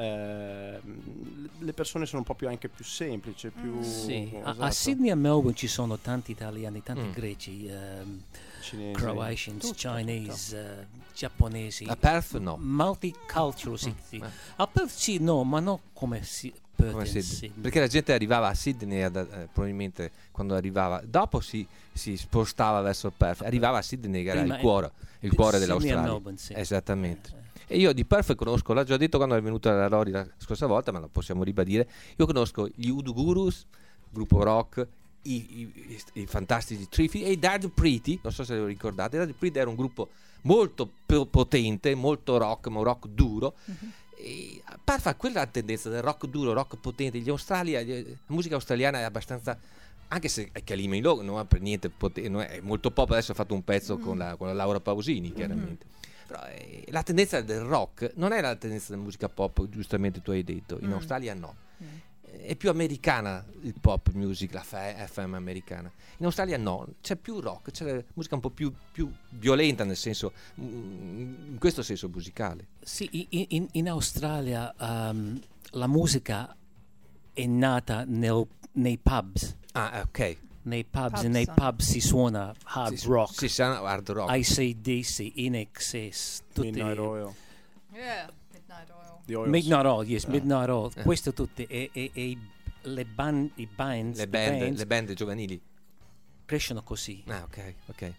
eh, le persone sono un po' più anche più semplici, più Mm. Sì. A, a esatto, Sydney e Melbourne ci sono tanti italiani, tanti Mm. greci, ehm, cinesi. Croatians, Tutto, Chinese, eh, giapponesi. A Perth no. Multicultural, sì, sì. Eh. A Perth sì, no, ma non come si, Perth Come in Sydney. Sydney. Perché la gente arrivava a Sydney ad- eh, probabilmente quando arrivava, dopo si, si spostava verso Perth, arrivava a Sydney che era Prima il è- cuore, il cuore Sydney e dell'Australia. Melbourne, sì. Esattamente. Eh, eh. E io di Perth conosco, l'ho già detto quando è venuta la Lori la scorsa volta, ma lo possiamo ribadire. Io conosco gli Udo Gurus, gruppo rock, i, i, i fantastici Trifi e i Dark Pretty, non so se lo ricordate. Dark Pretty era un gruppo molto potente, molto rock, ma un rock duro. Mm-hmm. E Perth quella tendenza del rock duro, rock potente. Gli Australia, la musica australiana è abbastanza, anche se Kylie Minogue non è per niente potente, non è, è molto pop. Adesso ha fatto un pezzo mm-hmm. con, la, con la Laura Pausini, chiaramente. Mm-hmm. Però, eh, la tendenza del rock non è la tendenza della musica pop, giustamente tu hai detto. In mm. Australia no. Mm. È più americana il pop music, la F M americana. In Australia no, c'è più rock, c'è musica un po' più, più violenta, nel senso, in questo senso musicale. Sì, in, in, in Australia um, la musica è nata nel, nei pubs. Ah, ok. Nei pubs, Pub e nei sono. pub si suona hard Si- rock, Si suona hard rock. A C D C, In Excess, tutti Midnight Oil. Yeah, Midnight Oil. The Oils. Midnight Oil, yes, Ah. Midnight Oil, Eh. questo tutti e, e, e le, ban, i bands, Le i band, bands le band giovanili. crescono così. Ah, ok, ok.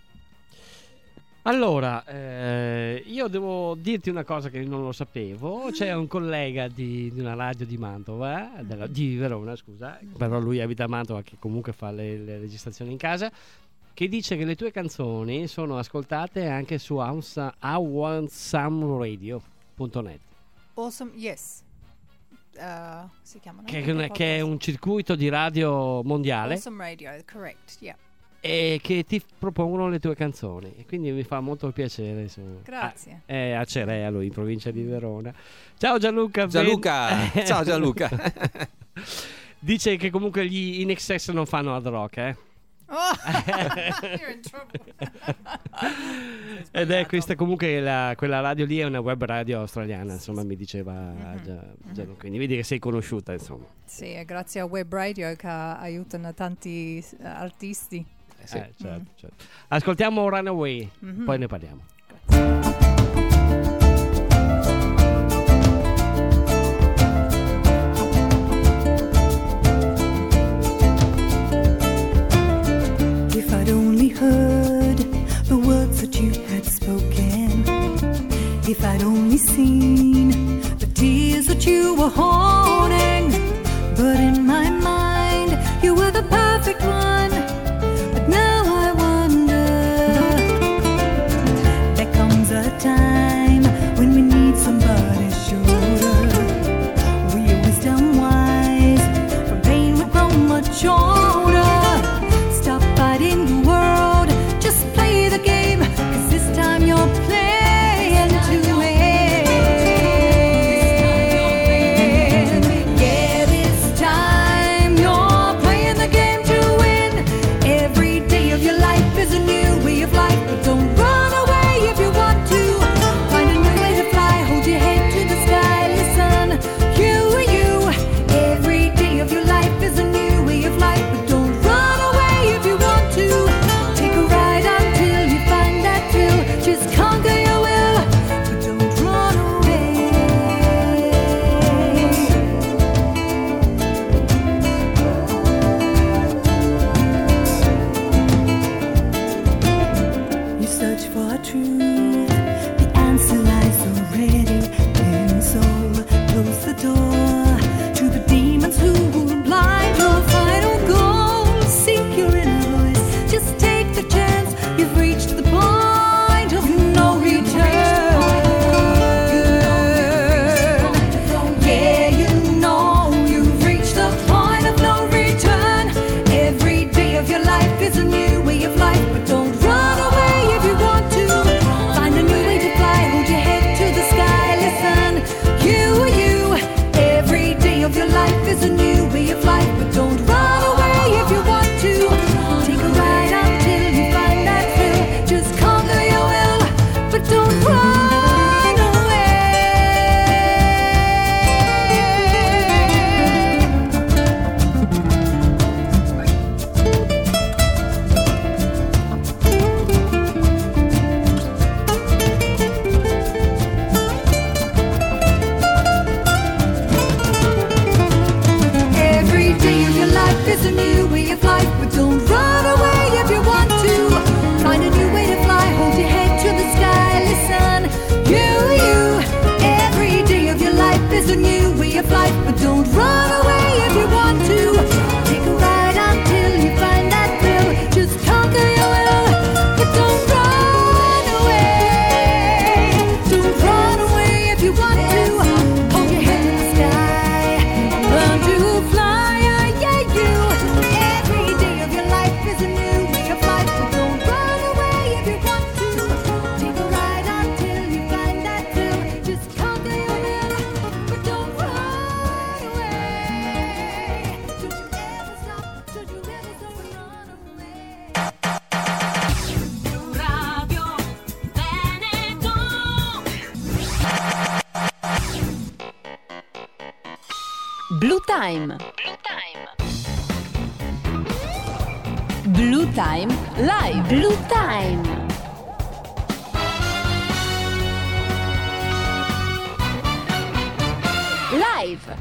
Allora, eh, io devo dirti una cosa che non lo sapevo. C'è un collega di, di una radio di Mantova, della- di Verona, scusa, però lui abita a Mantova, che comunque fa le, le registrazioni in casa, che dice che le tue canzoni sono ascoltate anche su awansamradio punto net, Awesome, yes. Uh, si chiamano? che, che è un circuito di radio mondiale Awesome Radio, correct, yeah. e che ti propongono le tue canzoni. E quindi mi fa molto piacere. Insomma. Grazie. Ah, è a Cerealo, in provincia di Verona. Ciao Gianluca. Gianluca, ben- ciao Gianluca. Dice che comunque gli In Excess non fanno hard rock, eh? Oh, you're in trouble. Ed è questa comunque la- quella radio lì è una web radio australiana, insomma, mi diceva Mhm, già, mhm. già- quindi vedi che sei conosciuta, insomma. Sì, è grazie a Web Radio che aiutano tanti eh, artisti. Eh, sì. Eh, certo, Mm. certo. Ascoltiamo Runaway, Mhm. poi ne parliamo. If I'd only heard the words that you had spoken, if I'd only seen the tears that you were holding, but in my mind you were the perfect one. But now I wonder, there comes a time when we need somebody's shoulder. We are wisdom wise, from pain we've grown much older. Stop fighting the world, just play the game, 'cause this time you're playing to win. Yeah, this time you're playing the game to win. Every day of your life is a new way of life, but don't run away if you want to. Find a new way to fly, hold your head to the sky, listen, you are you. Every day of your life is a new way of life, but don't run away if you want to. Take a ride until you find that thrill, just conquer your will, but don't run away. You search for truth, the answer lies already in soul. Close the door to the demons who will blind your final goal. Seek your inner voice, just take the chance. You've reached the point of no return. Yeah, you know you've reached the point of no return. Every day of your life is a new way of life, but don't run away if you want to. Find a new way to fly, hold your head to the sky, listen, you are you. Every day of your life is a new way of life, but don't run away if you want to. Take a ride until you find that thrill, just conquer your will, but don't run away. Every day of your life is a new way of life, but don't run away if you want to. Find a new way to fly, hold your head to the sky, listen, you, you. of life, but don't run away if you want to. Take a ride until you find that thrill. Just conquer your will, but don't run away. Don't run away if you want to. Hold your head in the sky, learn to fly, yeah, yeah, you. Every day of your life is a new way of life, but don't run away if you want to. Take a ride until you find that thrill. Just conquer your will, but don't run away. Don't you ever stop, don't you ever stop and run away. Radio Veneto. Blue Time. Blue Time Live. Blue Time. Live.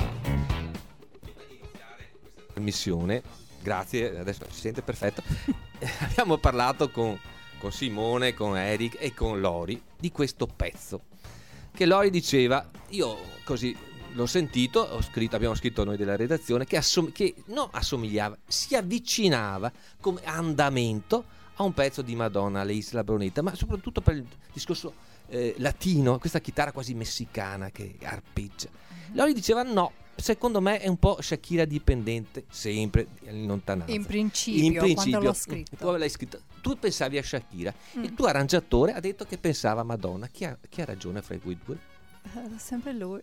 Missione, grazie, adesso si sente perfetto. Abbiamo parlato con, con Simone, con Eric e con Lori di questo pezzo che Lori diceva, io così l'ho sentito, ho scritto, abbiamo scritto noi della redazione che, assom- che non assomigliava, si avvicinava come andamento a un pezzo di Madonna, Le Isla Bonita, ma soprattutto per il discorso eh, latino, questa chitarra quasi messicana che arpeggia. Lori diceva no, secondo me è un po' Shakira dipendente, sempre in lontananza. In principio, In principio, quando l'ho scritto. Tu l'hai scritto, tu pensavi a Shakira, Mm. il tuo arrangiatore ha detto che pensava a Madonna. Chi ha, chi ha ragione fra i voi due? Eh, sempre lui.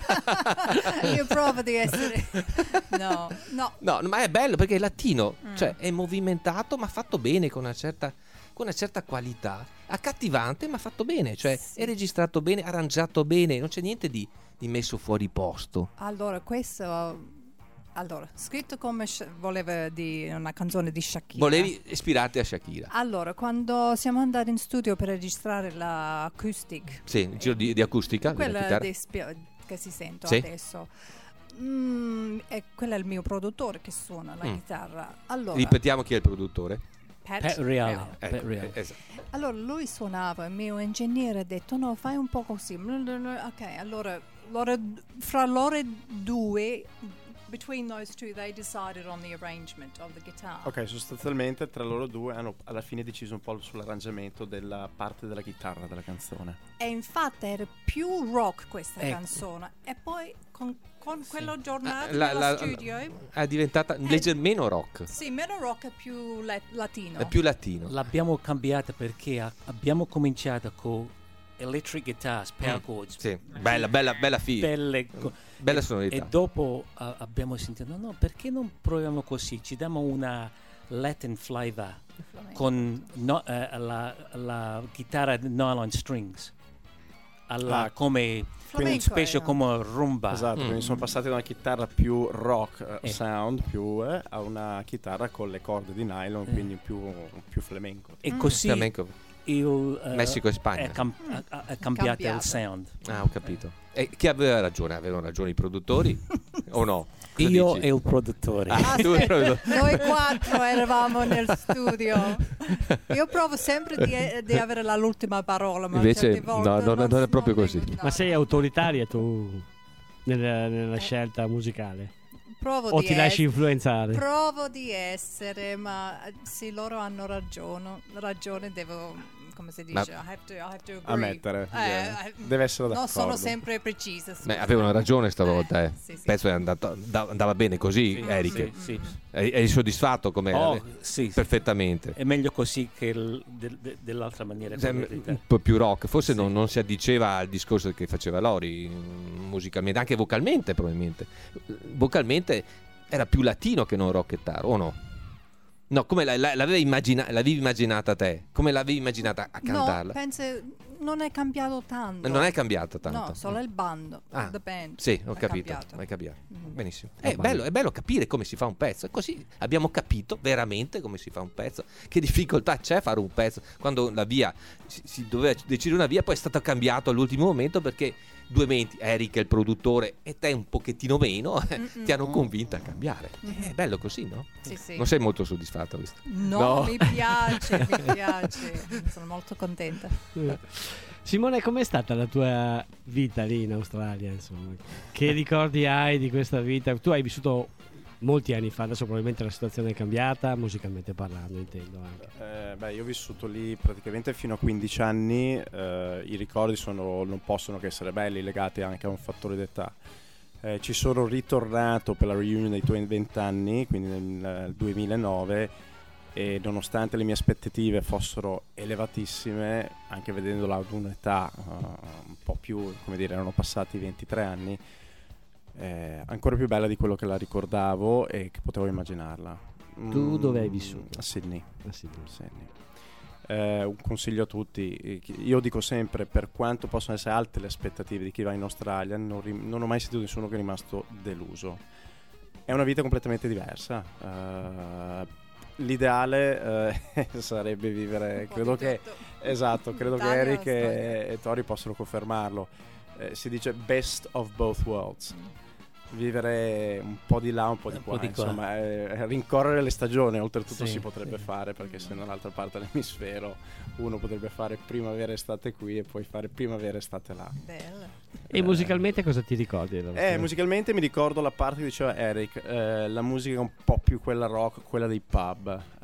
Io provo di essere... No, no. No, ma è bello perché è latino, Mm. cioè è movimentato ma fatto bene, con una certa, con una certa qualità, accattivante ma fatto bene, cioè Sì. è registrato bene, arrangiato bene, non c'è niente di, di messo fuori posto. Allora, questo... Allora, scritto come Sh- voleva di una canzone di Shakira. Volevi ispirarti a Shakira? Allora, quando siamo andati in studio per registrare l'acoustic, Sì, il giro di, di acustica della quella chitarra. di spia- che si sente Sì. adesso, mm, e quello è il mio produttore che suona la Mm. chitarra. Allora, Ripetiamo chi è il produttore. Pat, Pat Reale. Reale. Pat Ecco, Reale. eh, esatto. Allora lui suonava, il mio ingegnere ha detto no, fai un po' così. Ok, allora, loro- fra loro due, between those two, they decided on the arrangement of the guitar. Ok, sostanzialmente tra loro due hanno alla fine deciso un po' sull'arrangiamento della parte della chitarra della canzone. E infatti era più rock questa Ecco. canzone. E poi con, con quella giornata Ah, la- nello la- studio, È diventata legger meno rock, sì, meno rock è più la- latino. è più latino. L'abbiamo cambiata perché a- abbiamo cominciato con electric guitars, power Mm. chords, Sì, bella, bella, bella figlia. belle co- Bella e- sonorità. E dopo uh, abbiamo sentito, no, no, perché non proviamo così? Ci diamo una Latin flavor con no- eh, la, la chitarra nylon strings, alla, Ah, come Flamenco specie era. come rumba. Esatto, Mm. quindi sono passati da una chitarra più rock eh, Eh. sound più, eh, a una chitarra con le corde di nylon, Eh. quindi più, più flamenco. E Mm. così Flamenco. il, eh, Messico e Spagna. è, cam- ha- ha- è cambiato il Cambiato. sound. Ah, ho capito. E chi aveva ragione? Avevano ragione i produttori o no? Cosa Io dici? e il produttore. Ah, tu e il produttore. Noi quattro eravamo nel studio. Io provo sempre di, di avere la- l'ultima parola, ma Invece certe volte no, non- non è non- proprio non così. vengo- no. Ma sei autoritaria tu nella, nella Eh. scelta musicale? Provo O di ti lasci essere- influenzare? Provo di essere, ma eh, sì, loro hanno ragione. Ragione devo, come si dice, I have to, I have to agree. Ammettere, Eh, yeah. eh, Deve essere non d'accordo. sono sempre precisa. Beh, avevano ragione stavolta. Eh. Eh, sì, Il sì. pezzo è andato, da- andava bene così, Sì, Eric. sì, sì. Eri, eri soddisfatto come Oh, sì, sì. perfettamente. È meglio così che il- de- de- dell'altra maniera. Cioè, per verità. un po' più rock, forse Sì. non, non si addiceva al discorso che faceva Lori mm, musicalmente, anche vocalmente probabilmente. Vocalmente era più latino che non rockettaro, o no? No, come la- la- l'avevi, immagina- l'avevi immaginata te? Come l'avevi immaginata a No, cantarla? penso non è cambiato tanto. Non è cambiato tanto. No, solo il bando, Ah, the band. Sì, ho è capito, cambiato. hai capito. Mhm. Benissimo. Eh, È bello, è bello capire come si fa un pezzo. E così abbiamo capito veramente come si fa un pezzo. Che difficoltà c'è fare un pezzo quando la via si, si doveva decidere una via, poi è stato cambiato all'ultimo momento perché due menti, Eric è il produttore e te un pochettino meno, ti hanno convinta a cambiare. È bello così, no? Sì, sì. Non sei molto soddisfatta questo? No, No. mi piace, mi piace. Sono molto contenta. Simone, com'è stata la tua vita lì in Australia? Insomma? Che ricordi hai di questa vita? Tu hai vissuto molti anni fa, adesso probabilmente la situazione è cambiata, musicalmente parlando, intendo anche. Eh, beh, io ho vissuto lì praticamente fino a quindici anni, eh, i ricordi sono, non possono che essere belli, legati anche a un fattore d'età. Eh, ci sono ritornato per la reunion dei tuoi vent'anni, quindi nel, nel duemilanove, e nonostante le mie aspettative fossero elevatissime, anche vedendola ad un'età uh, un po' più, come dire, erano passati ventitré anni, eh, ancora più bella di quello che la ricordavo e che potevo immaginarla. Tu Mm, dove hai vissuto? A Sydney. Ah, sì, tu. Sydney. Eh, un consiglio a tutti, io dico sempre, per quanto possono essere alte le aspettative di chi va in Australia, non, rim- non ho mai sentito nessuno che è rimasto deluso. È una vita completamente diversa. Uh, l'ideale eh, sarebbe vivere, credo che esatto, credo che Italia, Eric storia. e, e Tori possano confermarlo. Eh, si dice best of both worlds. Vivere un po' di là, un po' di Un qua, po' di qua. insomma, eh, rincorrere le stagioni, oltretutto Sì, si potrebbe sì. fare, perché se dall'altra parte dell'emisfero uno potrebbe fare primavera estate qui e poi fare primavera estate là. Bella. E musicalmente cosa ti ricordi? della Eh, storia? musicalmente mi ricordo la parte che diceva Eric, eh, la musica un po' più quella rock, quella dei pub, eh,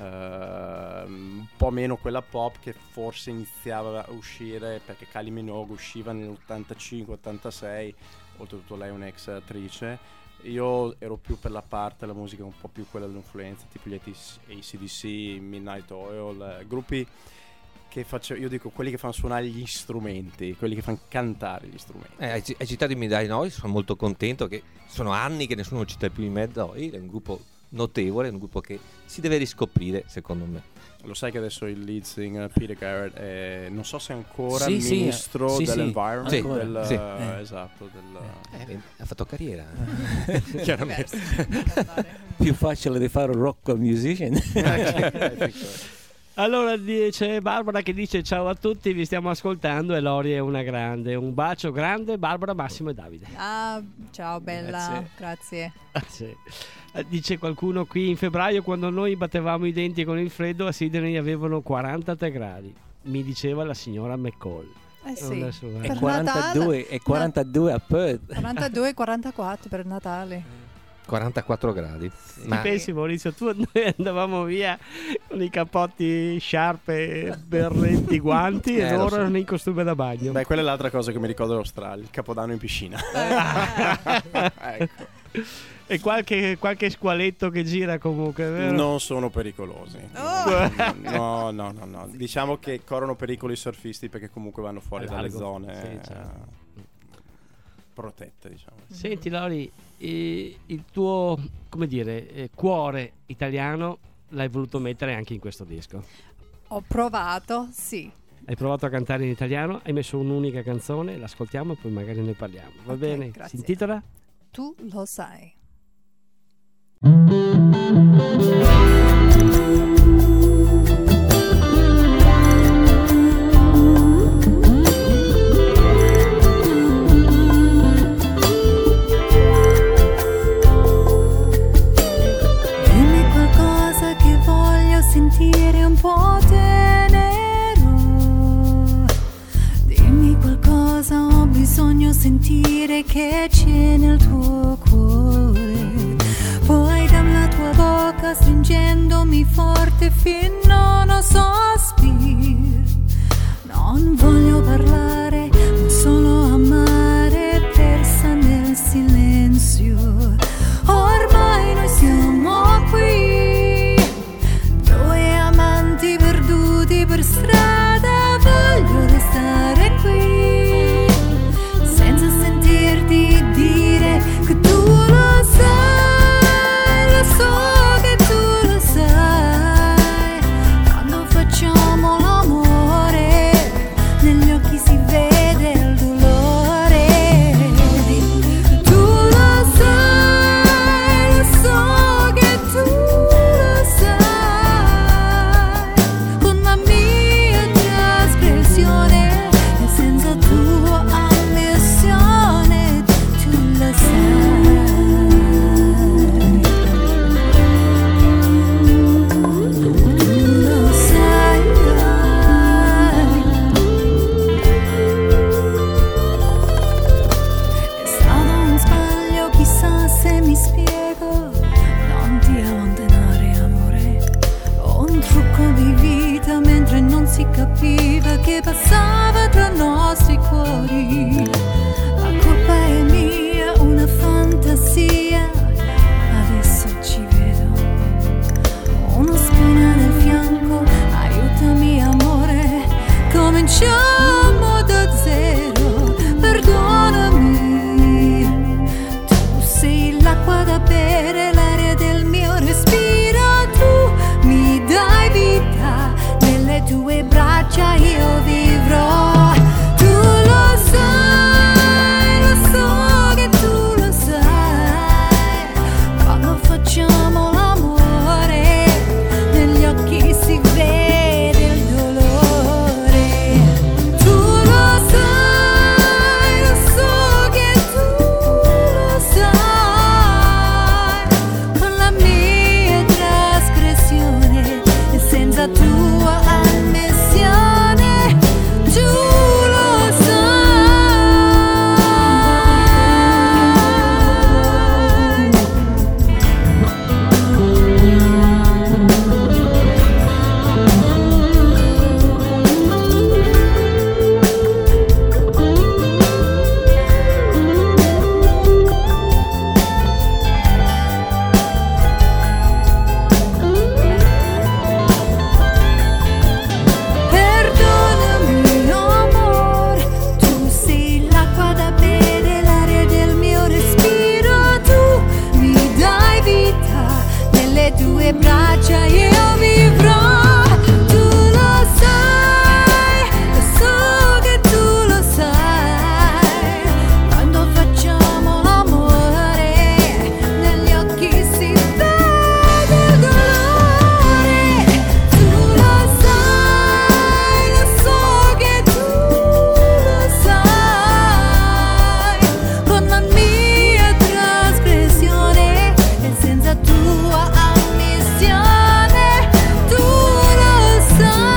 un po' meno quella pop che forse iniziava a uscire perché Kylie Minogue usciva nell'ottantacinque ottantasei, oltretutto lei è un'ex attrice. Io ero più per la parte, la musica un po' più quella dell'influenza, tipo gli A C D C, Midnight Oil, eh, gruppi che faccio, io dico quelli che fanno suonare gli strumenti, quelli che fanno cantare gli strumenti. Eh, hai, hai citato i Midnight Oil, sono molto contento che sono anni che nessuno cita più i Midnight Oil, è un gruppo notevole, un gruppo che si deve riscoprire secondo me. Lo sai che adesso il lead singer Peter Garrett è, non so se è ancora Sì, sì, ministro sì, sì, dell'environment, sì, del, sì. eh, esatto, del, Eh, ha fatto carriera. Diverso da cantare. Più facile di fare un rock musician. Allora di- c'è Barbara che dice ciao a tutti, vi stiamo ascoltando e Lori è una grande. Un bacio grande, Barbara, Massimo e Davide. Ah, ciao bella, grazie. Ah, sì. Eh, Dice qualcuno qui in febbraio quando noi battevamo i denti con il freddo a Sydney avevano quarantatré gradi, mi diceva la signora McCall. Eh sì, Adesso, per E quarantadue, e quarantadue a Perth. quarantadue quarantaquattro per Natale. quarantaquattro gradi. Ti Ma pensi Maurizio, tu noi andavamo via con i cappotti, sciarpe, berretti, guanti e Eh, lo loro so. erano in costume da bagno. Beh, quella è l'altra cosa che mi ricordo dell'Australia, il capodanno in piscina. Ecco. E qualche, qualche squaletto che gira comunque, vero? Non sono pericolosi. Oh. No, no, no, no. Diciamo che corrono pericolo i surfisti perché comunque vanno fuori A dalle largo. zone Sì, eh, certo. protette, diciamo. Senti Lori, eh, il tuo, come dire, eh, cuore italiano l'hai voluto mettere anche in questo disco. Ho provato, sì. Hai provato a cantare in italiano, hai messo un'unica canzone, l'ascoltiamo e poi magari ne parliamo. Va Ok, bene? grazie. Si intitola? Tu lo sai. Dimmi qualcosa che voglio sentire un po' tenero. Dimmi qualcosa, ho bisogno sentire che c'è nel tuo cuore. Poi dalla tua bocca stringendomi forte fino a uno sospiro. Non voglio parlare, ma solo amare persa nel silenzio. Ormai noi siamo qui, due amanti perduti per strada. Voglio restare qui, senza sentirti dire che tu lo sai, lo so che tu lo sai. Quando facciamo l'amore, negli occhi si vede il dolore. Tu lo sai, lo so che tu l'acqua da bere, l'aria del mio respiro. Tu mi dai vita, nelle tue braccia io vivrò. Tu lo sai, lo so che tu lo sai. Quando facciamo l'amore, negli occhi si vede il dolore. Tu lo sai, lo so che tu lo sai. Con la mia trasgressione e senza tua ammissione, tu lo sai. Perdonami, amor, tu sei l'acqua da bere, l'aria del mio respiro. Tu mi dai vita, nelle tue braccia io vivrò. Tu lo sai, lo so che tu lo sai. Quando facciamo l'amore, negli occhi si vede il dolore. Tu lo sai, lo so che tu lo sai. Con la mia trasgressione e senza tua ammissione, tu lo sai.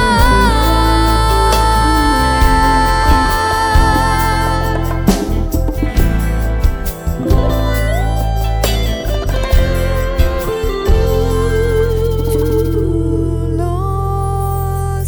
Tu lo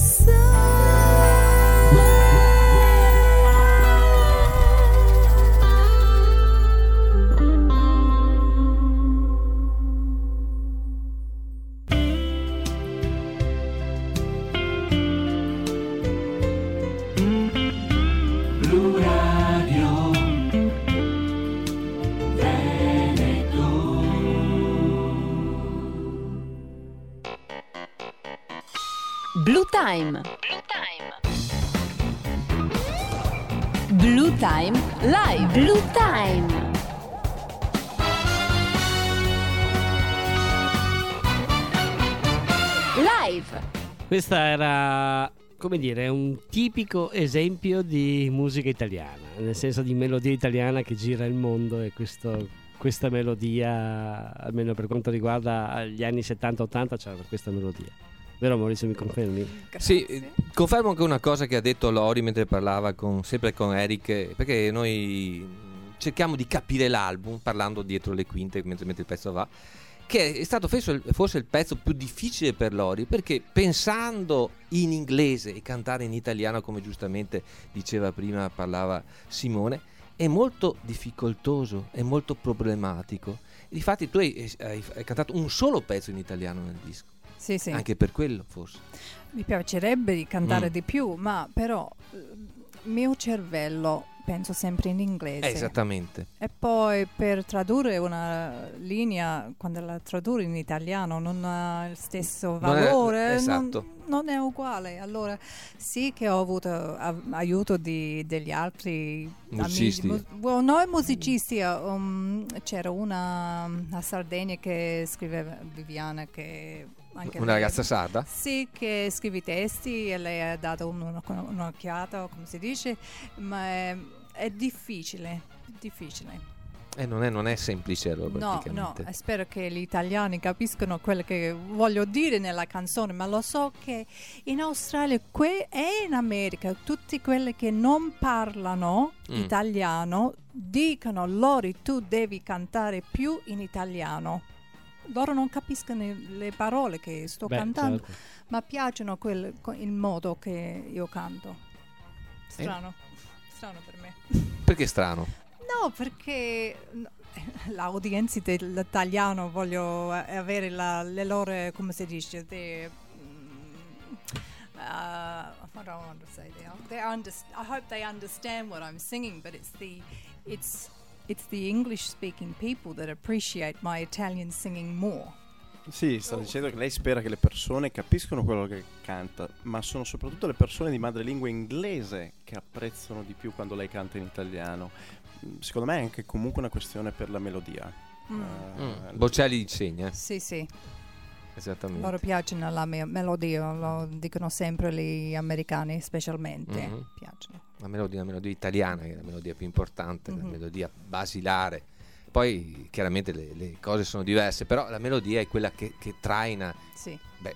Blue Time. Blue Time Live. Blue Time. Live. Questa era, come dire, un tipico esempio di musica italiana, nel senso di melodia italiana che gira il mondo, e questo, questa melodia, almeno per quanto riguarda gli anni settanta ottanta, c'era questa melodia. Vero Maurizio, mi confermi? Sì, eh, confermo anche una cosa che ha detto Lori mentre parlava con, sempre con Eric, eh, perché noi cerchiamo di capire l'album parlando dietro le quinte mentre, mentre il pezzo va, che è stato forse, forse il pezzo più difficile per Lori, perché pensando in inglese e cantare in italiano, come giustamente diceva prima, parlava Simone, è molto difficoltoso, è molto problematico. Difatti tu hai, hai, hai cantato un solo pezzo in italiano nel disco. Sì, sì. Anche per quello forse. Mi piacerebbe di cantare Mm. di più, ma però il mio cervello penso sempre in inglese. Eh, esattamente. E poi per tradurre una linea, quando la tradurre in italiano non ha il stesso Non è- valore, esatto. non, non è uguale. Allora sì che ho avuto a- aiuto di, degli altri Musicisti. amici. mu- well, noi musicisti, um, c'era una a Sardegna che scriveva, Viviana, che anche Una lei- ragazza sarda? Sì, che scrive i testi e lei ha dato un- un- un'occhiata, come si dice, ma è, è difficile, difficile. Eh, non è, non è semplice allora, No, no, praticamente. e spero che gli italiani capiscano quello che voglio dire nella canzone, ma lo so che in Australia que- e in America tutti quelli che non parlano Mm. italiano dicono: Lori, tu devi cantare più in italiano. Loro non capiscono le parole che sto Beh, cantando, certo. ma piacciono quel, co- il modo che io canto. Strano, strano per me. Perché è strano? No, perché no, l'audienza dell'italiano voglio eh, avere la, le loro, come si dice, they, mm, uh, I don't want to say they, they underst- I hope they understand what I'm singing, but it's the, it's it's the English speaking people that appreciate my Italian singing more. Sì, sta dicendo che lei spera che le persone capiscono quello che canta, ma sono soprattutto le persone di madrelingua inglese che apprezzano di più quando lei canta in italiano. Mm, Secondo me è anche comunque una questione per la melodia. Mm. Eh, Mm, Bocelli insegna, Sì, sì, esattamente. loro piacciono la mia melodia, lo dicono sempre gli americani specialmente, Mhm. piacciono. La melodia, la melodia italiana che è la melodia più importante, la Mhm. melodia basilare. Poi chiaramente le, le cose sono diverse, però la melodia è quella che, che traina. Sì. Beh,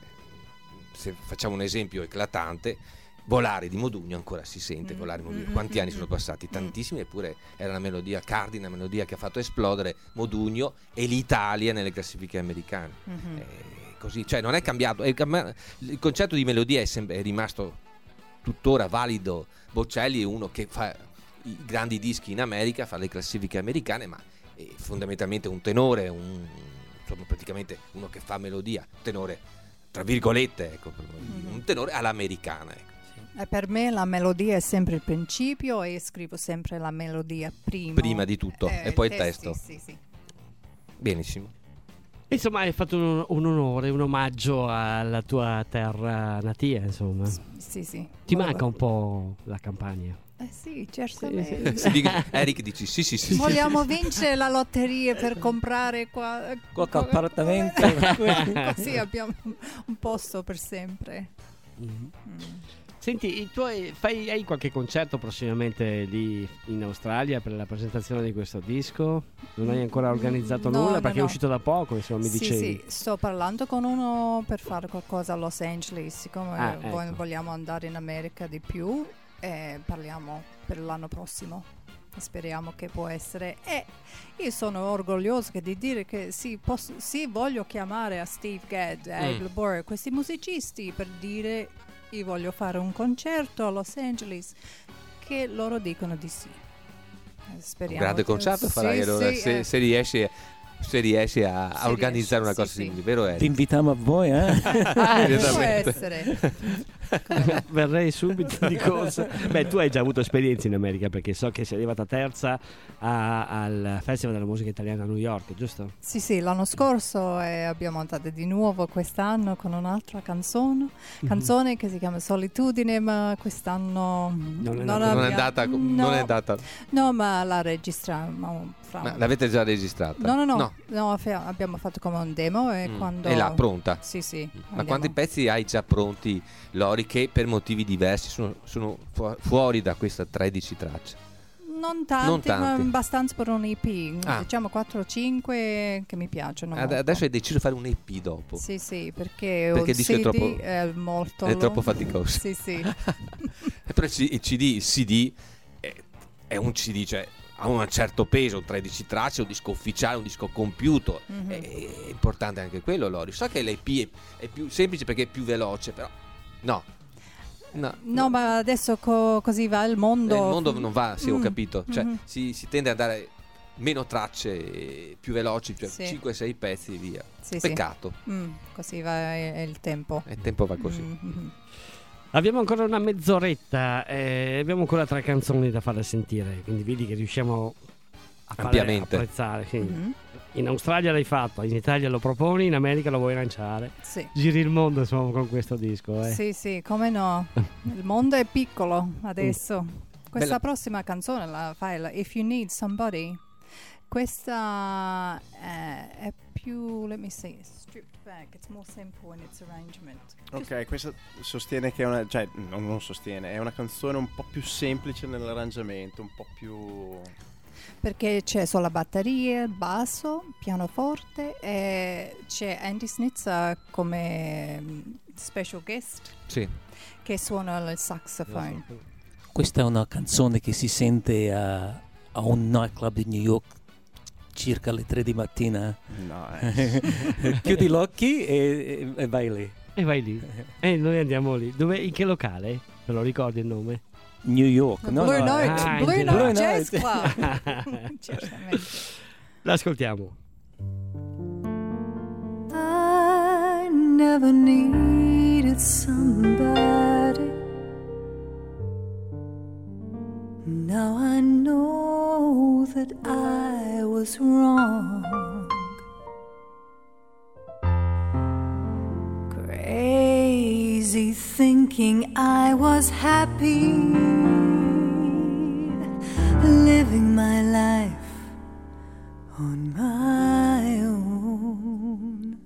se facciamo un esempio eclatante, Volare di Modugno ancora si sente. Mm, Volare di Modugno. mm, Quanti mm, anni mm, sono passati? mm. Tantissimi, eppure era una melodia cardine, una melodia che ha fatto esplodere Modugno e l'Italia nelle classifiche americane. Mhm. Eh, così, cioè non è cambiato. è cam- il concetto di melodia è, sem- è rimasto tuttora valido. Bocelli è uno che fa i grandi dischi in America, fa le classifiche americane, ma è fondamentalmente un tenore, un, insomma praticamente uno che fa melodia, tenore tra virgolette, ecco, Mhm. un tenore all'americana, ecco. E per me la melodia è sempre il principio e scrivo sempre la melodia prima. Prima di tutto, e poi il testi, testo. Sì, sì. Benissimo. Insomma, hai fatto un, un onore, un omaggio alla tua terra natia, insomma. Sì, sì. Ti Volevo- manca un po' la campagna? Eh sì, certamente. Si dica- Eric dici sì sì sì. Vogliamo vincere la lotteria per comprare qua, Qualche qua- appartamento. così abbiamo un posto per sempre. Mm. Senti, i tuoi, fai, hai qualche concerto prossimamente lì in Australia per la presentazione di questo disco? Non hai ancora organizzato No, nulla no, perché no. è uscito da poco, insomma, mi Sì, dicevi. sì, sto parlando con uno per fare qualcosa a Los Angeles, siccome Ah, vo- ecco. vogliamo andare in America di più e parliamo per l'anno prossimo. Speriamo che può essere. E io sono orgogliosa che di dire che sì, posso- sì, voglio chiamare a Steve Gadd e a Mm. Abel Burr, questi musicisti, per dire io voglio fare un concerto a Los Angeles, che loro dicono di sì. Eh, Un Speriamo grande che- concerto sì, farai allora sì, se, eh. se riesci se riesci a, a Se organizzare una riesci, cosa sì, sì. simile, vero Eric? Ti invitiamo a voi, eh? Ah, può Esattamente. essere. Verrei subito di corsa. Beh, tu hai già avuto esperienze in America perché so che sei arrivata terza a- al Festival della Musica Italiana a New York, giusto? Sì, sì, l'anno scorso e abbiamo andato di nuovo quest'anno con un'altra canzone, canzone che si chiama Solitudine, ma quest'anno Non è Non è abbia- andata, no, non è andata. no, ma la registriamo fra Ma un- l'avete già registrata? No, no, no, no, fe- abbiamo fatto come un demo e Mm. quando... È là, pronta. Sì, sì. Ma andiamo. quanti pezzi hai già pronti, Lori, che per motivi diversi sono, sono fu- fuori da questa tredici tracce? Non tanti, Non tanti. ma abbastanza per un E P, Ah. diciamo quattro o cinque che mi piacciono Ad- molto. adesso hai deciso di fare un E P dopo. Sì, sì, perché, Perché il il disco è C D troppo- è molto è troppo lungo. faticoso. Sì, sì. E però il C- il C D, il C D è, è un C D, cioè ha un certo peso, tredici tracce, un disco ufficiale, un disco compiuto. Mhm. È, è importante anche quello, Lori. So che l'E P è, è più semplice perché è più veloce, però no. No, No, ma adesso co- così va il mondo. Eh, il mondo non va, sì, ho Mm, capito. Cioè, mhm. si, si tende ad andare meno tracce, eh, più veloci, cioè Sì. cinque sei pezzi e via. Sì, sì. Peccato. Mm, così va è, è il tempo. E il tempo va così. Mm, mhm. Abbiamo ancora una mezz'oretta e abbiamo ancora tre canzoni da farle sentire, quindi vedi che riusciamo a farle Ampiamente. apprezzare. Sì. Mhm. In Australia l'hai fatto, in Italia lo proponi, in America lo vuoi lanciare. Sì. Giri il mondo insomma con questo disco. Eh. Sì, sì, come no. Il mondo è piccolo adesso. Questa Bella- prossima canzone la fai, la If You Need Somebody. Questa eh, è più, let me see, stripped back. It's more simple in its arrangement. Ok, questa sostiene che è una, cioè non, non sostiene, è una canzone un po' più semplice nell'arrangiamento, un po' più... Perché c'è solo la batteria, il basso, pianoforte e c'è Andy Snitzer come mm, special guest Sì. che suona il saxophone. Questa è una canzone che si sente a, a un nightclub di New York circa alle tre di mattina. No, eh. Chiudi gli occhi e, e- e vai lì. E vai lì. E noi andiamo lì. Dove, in che locale? Me lo ricordi il nome? New York. No, Blue no, Note, ah, Blue in Note Blue Jazz Note. Club. Certamente. L'ascoltiamo. I never needed somebody Now I know that I was wrong. Crazy thinking I was happy, living my life on my own.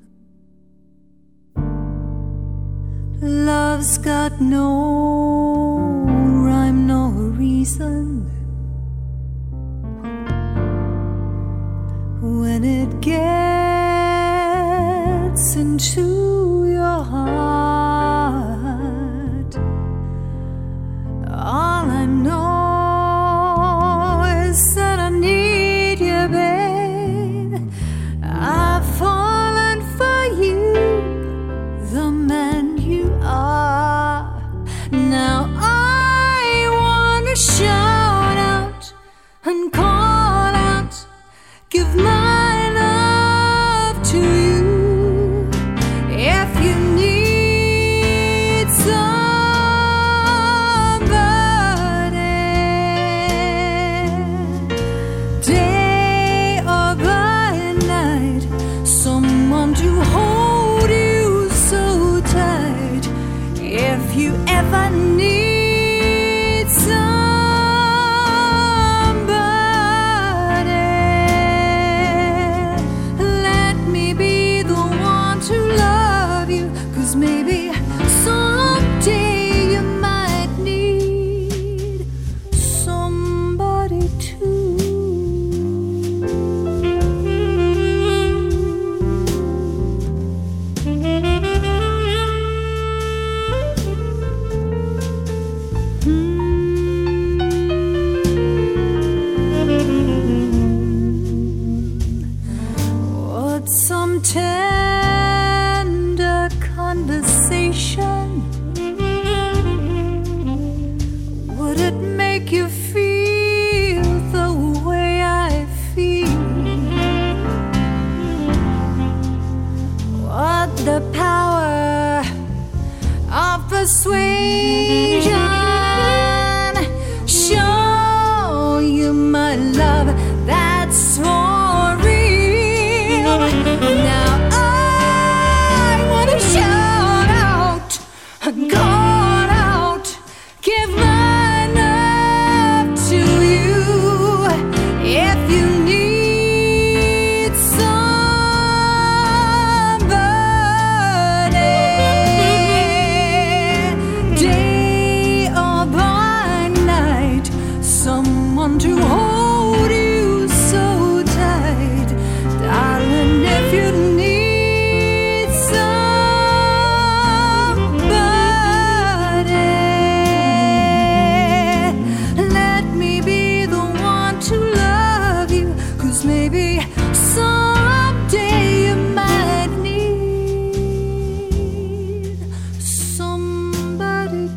Love's got no rhyme, no reason. When it gets into your heart, all I know is that I need you, babe. I've fallen for you, the man you are. Now I wanna shout out and call out, give my love to you. If you need somebody, day or by night, someone to hold you so tight. If you ever need somebody, let me be the one to love you, 'cause maybe someday you might need somebody too. Would some tender conversation, would it make you feel the way I feel? What the power of persuasion show you my love that's for real. Now I wanna shout out and call out, give my love to you. If you need somebody, day or by night, someone to hold you so tight. Darling, if you need somebody, let me be the one to love you, 'cause maybe someday you might need somebody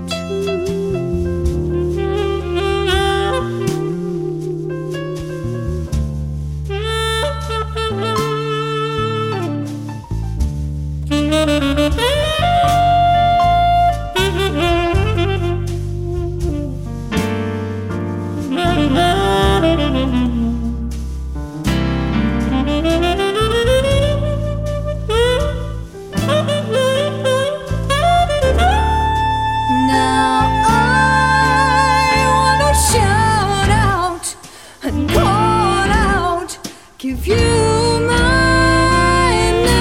Now I wanna shout out and call out, give you my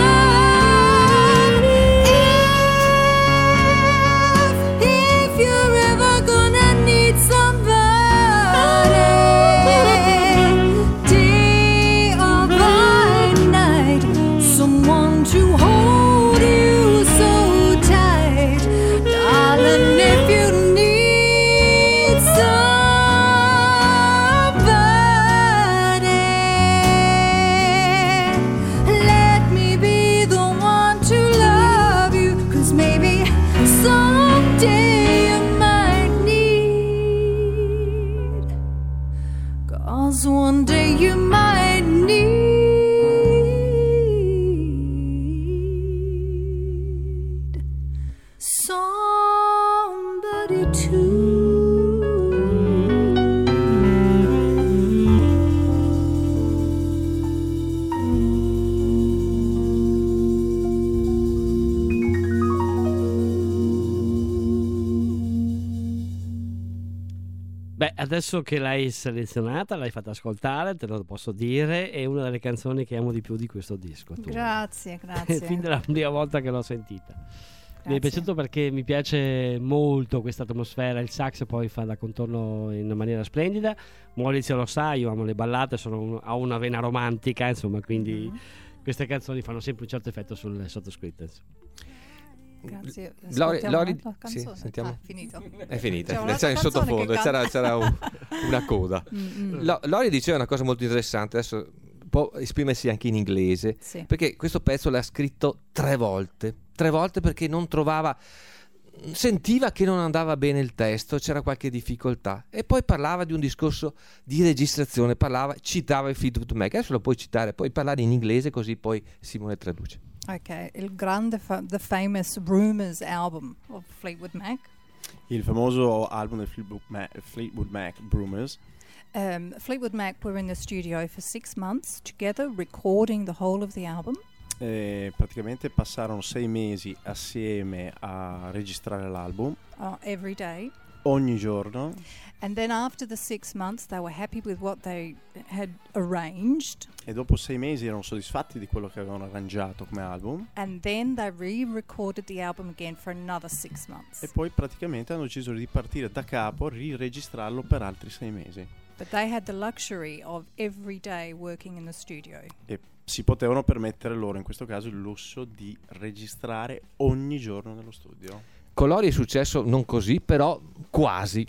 love. If, if you're ever gonna need somebody, day or by night, someone to hold you so tight. Darling, if you need somebody, let me be the one to love you, 'cause maybe someday you might need, 'cause one day you might need adesso che l'hai selezionata, l'hai fatta ascoltare, te lo posso dire, è una delle canzoni che amo di più di questo disco. Tu. Grazie, grazie. Fin dalla prima volta che l'ho sentita. Mi è Grazie. piaciuto perché mi piace molto questa atmosfera, il sax poi fa da contorno in una maniera splendida. Maurizio lo sa, io amo le ballate, sono un- ho una vena romantica, insomma, quindi Mhm. queste canzoni fanno sempre un certo effetto sul sottoscritto. insomma. Grazie. Lori- Ascoltiamo Lori- la canzone. sì, sentiamo. Ah, finito. È finita, C'è c'era un'altra in canzone sottofondo, che c'era, canta. c'era un- una coda. Mm, mm. Lo- Lori diceva una cosa molto interessante, adesso può esprimersi anche in inglese, Sì. perché questo pezzo l'ha scritto tre volte, tre volte perché non trovava, sentiva che non andava bene il testo, c'era qualche difficoltà e poi parlava di un discorso di registrazione, parlava, citava il Fleetwood Mac, adesso lo puoi citare, puoi parlare in inglese così poi Simone traduce. Ok, il grande, fa- the famous Rumours album of Fleetwood Mac. Il famoso album del Fleetwood Mac, Fleetwood Mac Rumours. Um, Fleetwood Mac were in the studio for six months together, recording the whole of the album. E praticamente passarono sei mesi assieme a registrare l'album Uh, every day. ogni giorno, And then after the six months, they were happy with what they had arranged. e dopo sei mesi erano soddisfatti di quello che avevano arrangiato come album, And then they re-recorded the album again for another six months. e poi praticamente hanno deciso di partire da capo, riregistrarlo per altri sei mesi. But they had the luxury of every day working in the studio. E si potevano permettere loro in questo caso il lusso di registrare ogni giorno nello studio. Con Lori è successo non così, però quasi.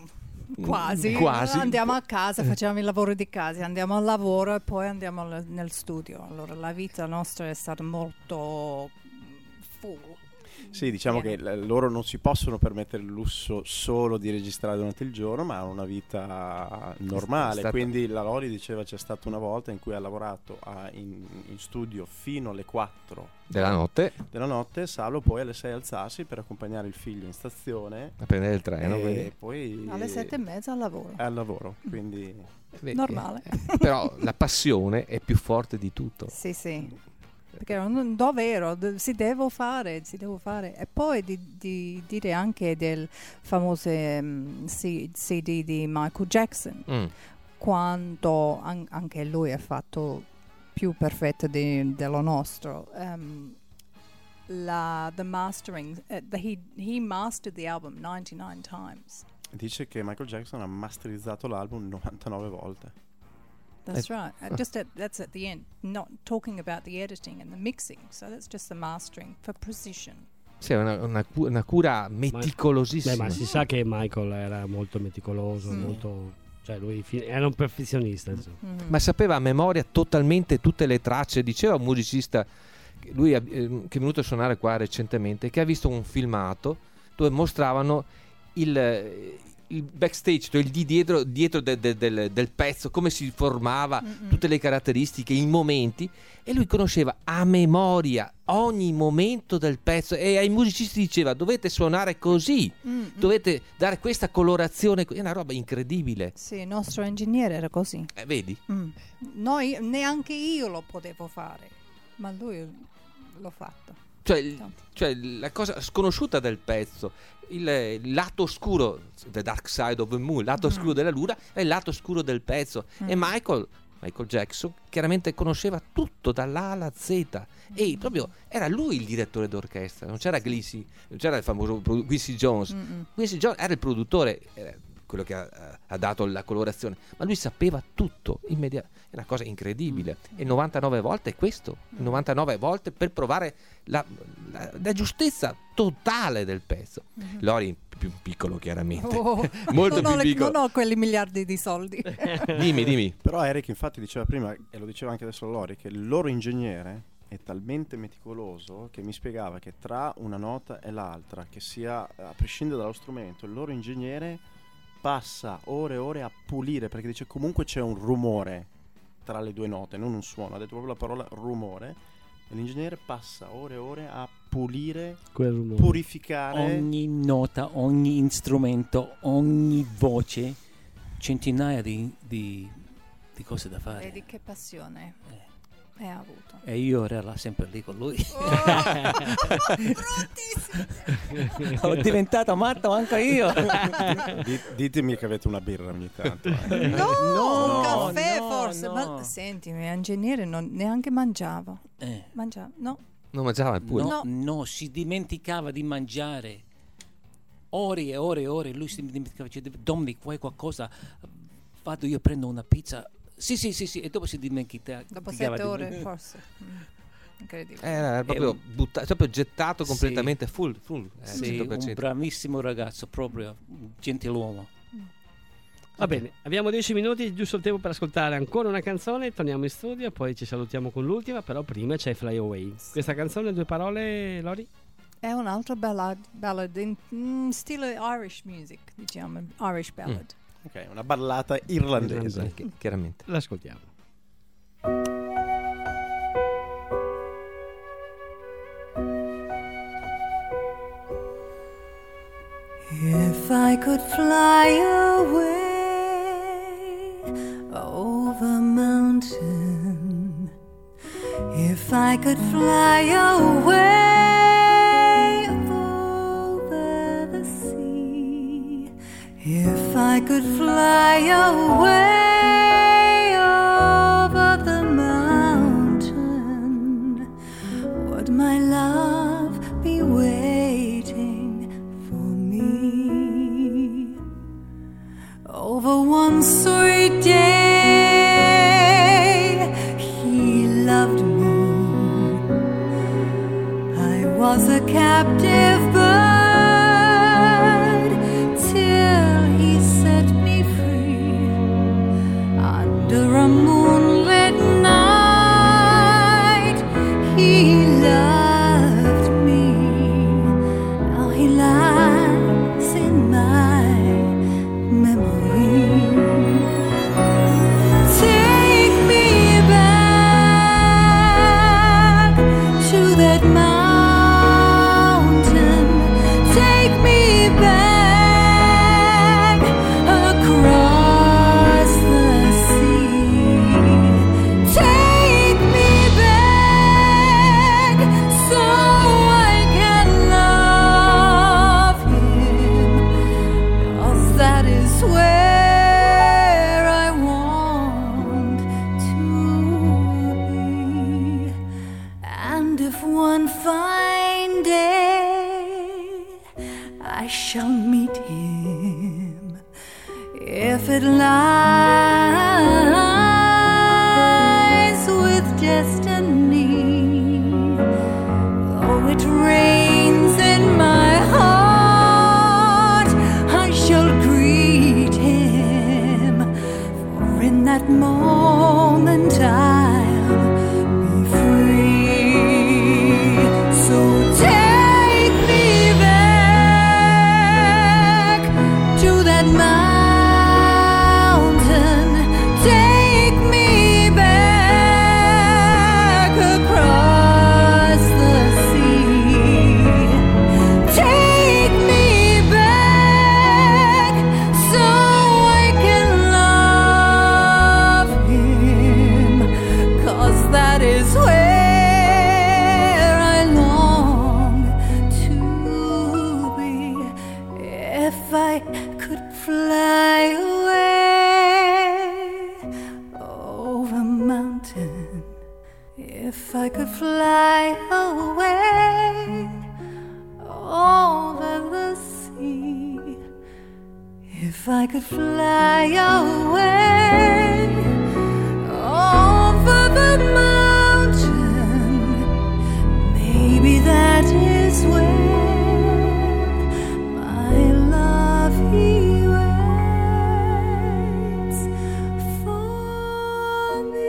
Quasi. Quasi. Andiamo a casa, facciamo i lavori di casa, andiamo al lavoro e poi andiamo al- nel studio. Allora la vita nostra è stata molto full. Sì, diciamo che Piena. l- loro non si possono permettere il lusso solo di registrare durante il giorno, ma hanno una vita normale. È stata- Quindi la Lori diceva c'è stata una volta in cui ha lavorato a- in, in studio fino alle quattro Della notte della notte, salvo poi alle sei alzarsi per accompagnare il figlio in stazione a prendere il treno. e quindi- poi Alle sette e mezza al lavoro. al lavoro. Quindi Vedi, Normale. eh, però la passione è più forte di tutto. Sì, sì. Perché è un dovere, d- si deve fare, si deve fare. E poi di, di dire anche del famoso mm, C- C D di Michael Jackson, Mm. quando an- anche lui ha fatto più perfetto di- dello nostro. Um, la, the mastering, uh, the, he, he mastered the album ninety-nine times. dice che Michael Jackson ha masterizzato l'album novantanove volte. That's right. Uh, just at, that's at the end, not talking about the editing and the mixing. So that's just the mastering for precision. Sì, è una, una cu- una cura Beh, meticolosissima. ma si sa che Michael era molto meticoloso, Mm. molto, cioè lui fi- era un perfezionista. insomma. Mhm. Ma sapeva a memoria totalmente tutte le tracce. Diceva un musicista, che lui ha- eh, che è venuto a suonare qua recentemente, che ha visto un filmato dove mostravano il, eh, il backstage, cioè il di dietro, dietro de- de- del, del pezzo, come si formava, Mm-mm. tutte le caratteristiche, i momenti, e lui conosceva a memoria ogni momento del pezzo e ai musicisti diceva dovete suonare così, Mm-mm. dovete dare questa colorazione, è una roba incredibile. Sì, il nostro ingegnere era così. Eh, vedi? Mm. Noi, neanche io lo potevo fare, ma lui l'ha fatto. Cioè, il- Tanto. cioè la cosa sconosciuta del pezzo, il, il lato oscuro, The Dark Side of the Moon, il lato Mm. oscuro della luna è il lato oscuro del pezzo. Mm. E Michael, Michael Jackson chiaramente conosceva tutto dalla A alla Z e proprio era lui il direttore d'orchestra, non c'era Glissy, non c'era il famoso produ- Quincy Jones. Mm-mm. Quincy Jones era il produttore, era quello che ha, ha dato la colorazione, ma lui sapeva tutto immediatamente. È una cosa incredibile. E novantanove volte è questo, novantanove volte per provare la, la- la giustezza totale del pezzo. Mhm. Lori più piccolo chiaramente, Oh, molto non, ho più le- piccolo. non ho quelli miliardi di soldi. Dimmi, dimmi. Però Eric infatti diceva prima, e lo diceva anche adesso Lori, che il loro ingegnere è talmente meticoloso che mi spiegava che tra una nota e l'altra, che sia a prescindere dallo strumento, il loro ingegnere passa ore e ore a pulire, perché dice comunque c'è un rumore tra le due note, non un suono, ha detto proprio la parola rumore, e l'ingegnere passa ore e ore a pulire, Quel rumore. purificare. Ogni nota, ogni strumento, ogni voce, centinaia di, di- di cose da fare. Vedi che passione. E ha avuto. E io ero sempre lì con lui. Ho diventato matto anche io. Di- ditemi che avete una birra ogni tanto. eh. No, No, un caffè no, forse. no. Ma senti, ingegnere non neanche mangiava. Eh, Mangiava, no. Non mangiava pure. no, No. no, si dimenticava di mangiare. Ore e ore e ore. Lui si dimenticava. Cioè, Dominic, vuoi qualcosa? Vado io, prendo una pizza. Sì, sì, sì, sì. E dopo si dimentica- Dopo dimenticava sette di- ore forse. Mm. Incredibile. Era proprio, un- butta- proprio gettato Sì. completamente full, full eh, Sì, cento per un cento. bravissimo ragazzo, proprio un gentiluomo. Va bene, abbiamo dieci minuti, giusto il tempo per ascoltare ancora una canzone, torniamo in studio, poi ci salutiamo con l'ultima, però prima c'è Fly Away. Questa canzone, due parole, Lori? È un altro ballad, ballad in mm, stile Irish music, diciamo, Irish ballad. Ok, una ballata irlandese. Sì, chiaramente. L'ascoltiamo. If I could fly away over mountain, if I could fly away over the sea, if I could fly away over the mountain, would my love be waiting for me? Over one sweet day, he loved me. I was a captive bird till he set me free. Under a moonlit night, he loved me. Now he lies in my memory. Take me back to that mountain. Take me back across the sea. Take me back so I can love him. 'Cause that is where I want to be. And if one fine day I shall meet him, if it lies with destiny, though it rains in my heart, I shall greet him. For in that moment I'll be free. So take me back to that mountain. Take me back across the sea. Take me back so I can love him. 'Cause that is where I long to be. If I could fly away over mountain, if I could fly away over the sea, if I could fly away over the mountain, maybe that is where my love he waits for me.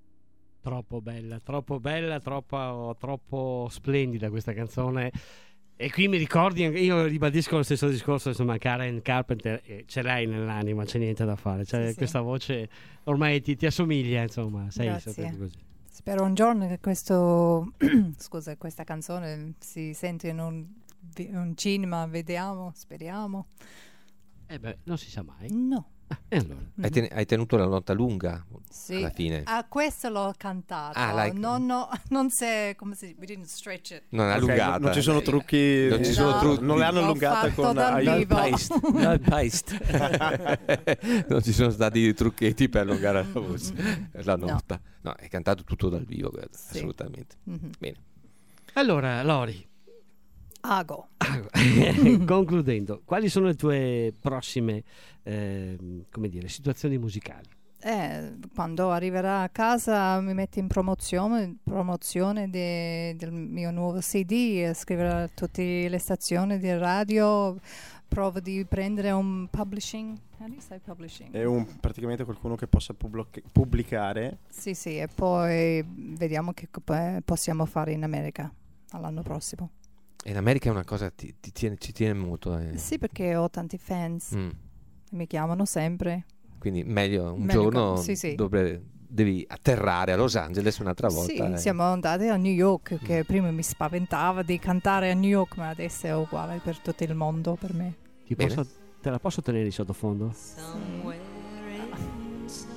Troppo bella, troppo bella, troppo, troppo splendida questa canzone. E qui mi ricordi, io ribadisco lo stesso discorso, insomma, Karen Carpenter, eh, ce l'hai nell'anima, c'è niente da fare, cioè, Sì, sì. questa voce ormai ti, ti assomiglia, insomma, sei Grazie. sempre così. Spero un giorno che questo scusa, questa canzone si sente in un, un cinema, vediamo, speriamo. Eh beh, non si sa mai. No. E allora? Hai, ten- hai tenuto la nota lunga Sì. alla fine? Ah, questo l'ho cantato. Ah, l'hai- non, no, non si, come si dice, we didn't stretch it. Non è Ok, allungata. non ci sono trucchi. Non ci sono No, trucchi. Non le hanno l'ho allungate fatto con dal ai- vivo. paste, no paste. Non ci sono stati trucchetti per allungare la Mm, voce, mm, mm. la No. nota. No, è cantato tutto dal vivo, guarda, Sì. assolutamente. Mhm. Bene. Allora, Lori, Ago. concludendo, quali sono le tue prossime, ehm, come dire, situazioni musicali? Eh, quando arriverà a casa mi metto in promozione, promozione de- del mio nuovo C D, eh, scriverò a tutte le stazioni di radio, provo di prendere un publishing. How do you say publishing? È un, praticamente qualcuno che possa pubblic- pubblicare. Sì, sì, e poi vediamo che co- eh, possiamo fare in America all'anno prossimo. E in America è una cosa ti, ti tiene, ci tiene molto. eh. Sì, perché ho tanti fans, Mm. mi chiamano sempre. Quindi meglio un Meglio giorno co- sì, sì. dove devi atterrare a Los Angeles un'altra volta. Sì, eh. siamo andati a New York, che prima mi spaventava di cantare a New York, ma adesso è uguale per tutto il mondo per me. Ti Bene. posso- te la posso tenere di sottofondo? Somewhere inside,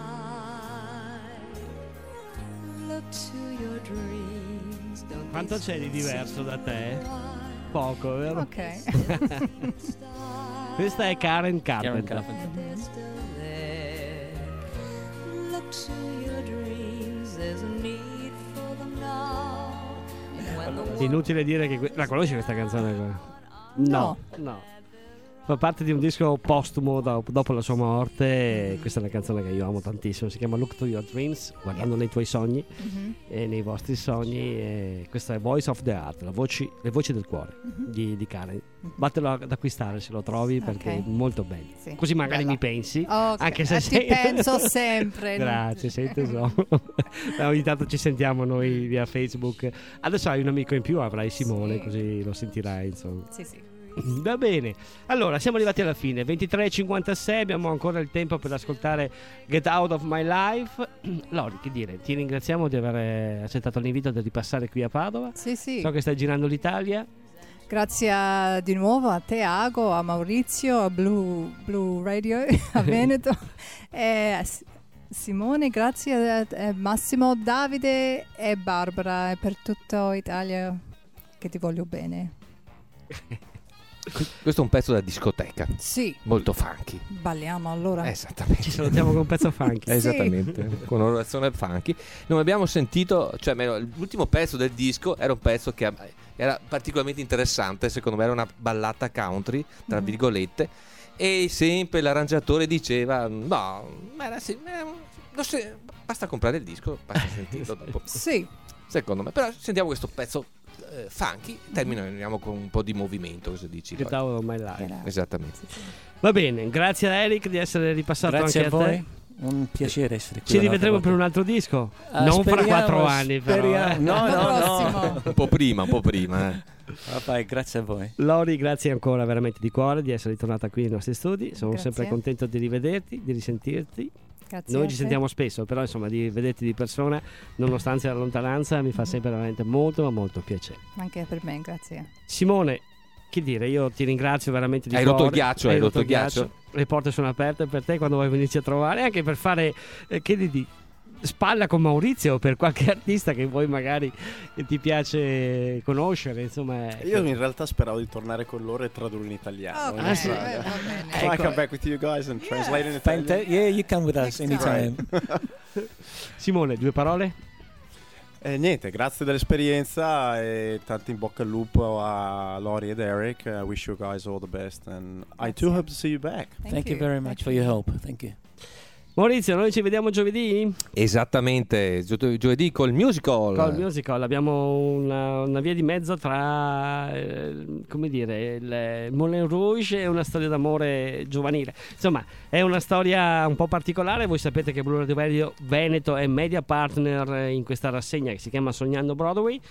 look to your dreams. Don't be Quanto c'è di diverso da te? Poco, vero? Ok. Questa è Karen Karen Carpenter. Carpenter. still there. Look to your dreams. There's a need for them now. And when the world Inutile dire che que- la conosci questa canzone? No, No. no. Fa parte di un disco postumo do- dopo la sua morte. E questa è una canzone che io amo tantissimo. Si chiama Look to Your Dreams, guardando nei tuoi sogni Mhm. e nei vostri sogni. E questa è Voice of the Heart, la voci- le voci del cuore Mhm. di, di Karen. Mhm. Vattelo ad acquistare se lo trovi, perché Ok. è molto bello. Sì. Così magari Bella. mi pensi. Ok, Anche se eh, sei- ti penso sempre. Grazie, sei tesoro. Ogni tanto ci sentiamo noi via Facebook. Adesso hai un amico in più, avrai Simone, Sì. così lo sentirai, insomma. Sì, sì. Va bene, allora siamo arrivati alla fine, ventitré e cinquantasei, abbiamo ancora il tempo per ascoltare Get Out of My Life. Lori, che dire, ti ringraziamo di aver accettato l'invito di ripassare qui a Padova. Sì, sì. So che stai girando l'Italia. Grazie a- di nuovo a te, Ago, a Maurizio, a Blue, Blue Radio, a Veneto, e a S- Simone, grazie a, a Massimo, Davide e Barbara, e per tutta Italia che ti voglio bene. Questo è un pezzo da discoteca, Sì, molto funky. balliamo allora. Esattamente. Ci salutiamo con un pezzo funky. Esattamente, con un'orazione funky. Non abbiamo sentito, cioè almeno l'ultimo pezzo del disco era un pezzo che era particolarmente interessante, secondo me era una ballata country, tra Mhm. virgolette, e sempre l'arrangiatore diceva no, ma era sì, eh, lo se- basta comprare il disco, basta sentirlo dopo. Sì, Secondo me, però sentiamo questo pezzo eh, funky, terminiamo con un po' di movimento, cosa dici? Get Lori? Out of My Life. era- Esattamente. sì, sì. Va bene, grazie a Eric di essere ripassato Grazie a anche a te. voi, un piacere essere qui. Ci un'altra rivedremo volta. per un altro disco. Ah, non fra speriamo, quattro anni, però. speriamo. eh. No, L'anno no, prossimo. no. Un po' prima, un po' prima. Eh. Vabbè, grazie a voi. Lori, grazie ancora veramente di cuore di essere ritornata qui nei nostri studi. Sono Grazie. sempre contento di rivederti, di risentirti. Grazie Noi a ci te. sentiamo spesso, però insomma di vederti di persona, nonostante la lontananza, mi fa sempre veramente molto ma molto piacere. Anche per me, grazie. Simone, che dire, io ti ringrazio veramente di Hai cuore. rotto il ghiaccio, hai rotto il ghiaccio. Le porte sono aperte per te quando vuoi venirci a trovare, anche per fare, eh, che di spalla con Maurizio, per qualche artista che poi magari ti piace conoscere, insomma. ecco. Io in realtà speravo di tornare con loro e tradurre in italiano. Ok, in Ah, sì. Australia. eh, va bene. Can I Ecco. come back with you guys and translate in Fanta- Italian? yeah, you come with us Next anytime. Simone, due parole? Eh, niente, grazie dell'esperienza e tanto in bocca al lupo a Lori ed Eric. I wish you guys all the best and I too Grazie. hope to see you back. Thank, you very much Thank for you. your help. Thank you. Maurizio, noi ci vediamo giovedì? Esattamente, gio- giovedì col musical. Col musical abbiamo una, una via di mezzo tra, eh, come dire, il Moulin Rouge e una storia d'amore giovanile. Insomma, è una storia un po' particolare. Voi sapete che Blue Radio Veneto è media partner in questa rassegna che si chiama Sognando Broadway.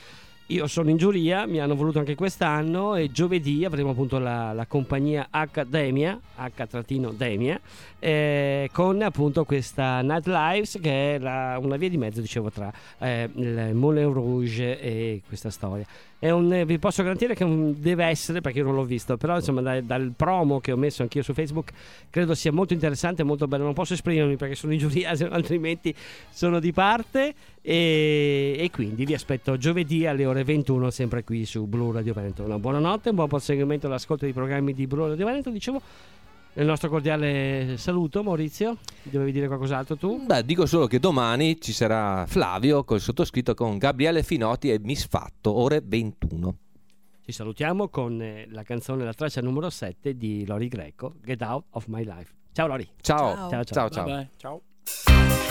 io sono in giuria, mi hanno voluto anche quest'anno e giovedì avremo appunto la, la compagnia Accademia, H-Demia, eh, con appunto questa Night Lives, che è la, una via di mezzo, dicevo, tra eh, il Moulin Rouge e questa storia. È un, vi posso garantire che un, deve essere, perché io non l'ho visto, però insomma dal, dal promo che ho messo anch'io su Facebook credo sia molto interessante e molto bello. Non posso esprimermi perché sono in giuria, altrimenti sono di parte, e, e quindi vi aspetto giovedì alle ore ventuno sempre qui su Blu Radio Veneto. Una buonanotte, un buon proseguimento all'ascolto dei programmi di Blu Radio Veneto. Dicevo, il nostro cordiale saluto. Maurizio, dovevi dire qualcos'altro tu? Beh, dico solo che domani ci sarà Flavio col sottoscritto con Gabriele Finotti e Misfatto, ore ventuno. Ci salutiamo con eh, la canzone, la traccia numero sette di Lori Greco, Get Out of My Life. Ciao Lori. Ciao. Ciao. Ciao, ciao. Ciao, ciao. Bye bye. Ciao.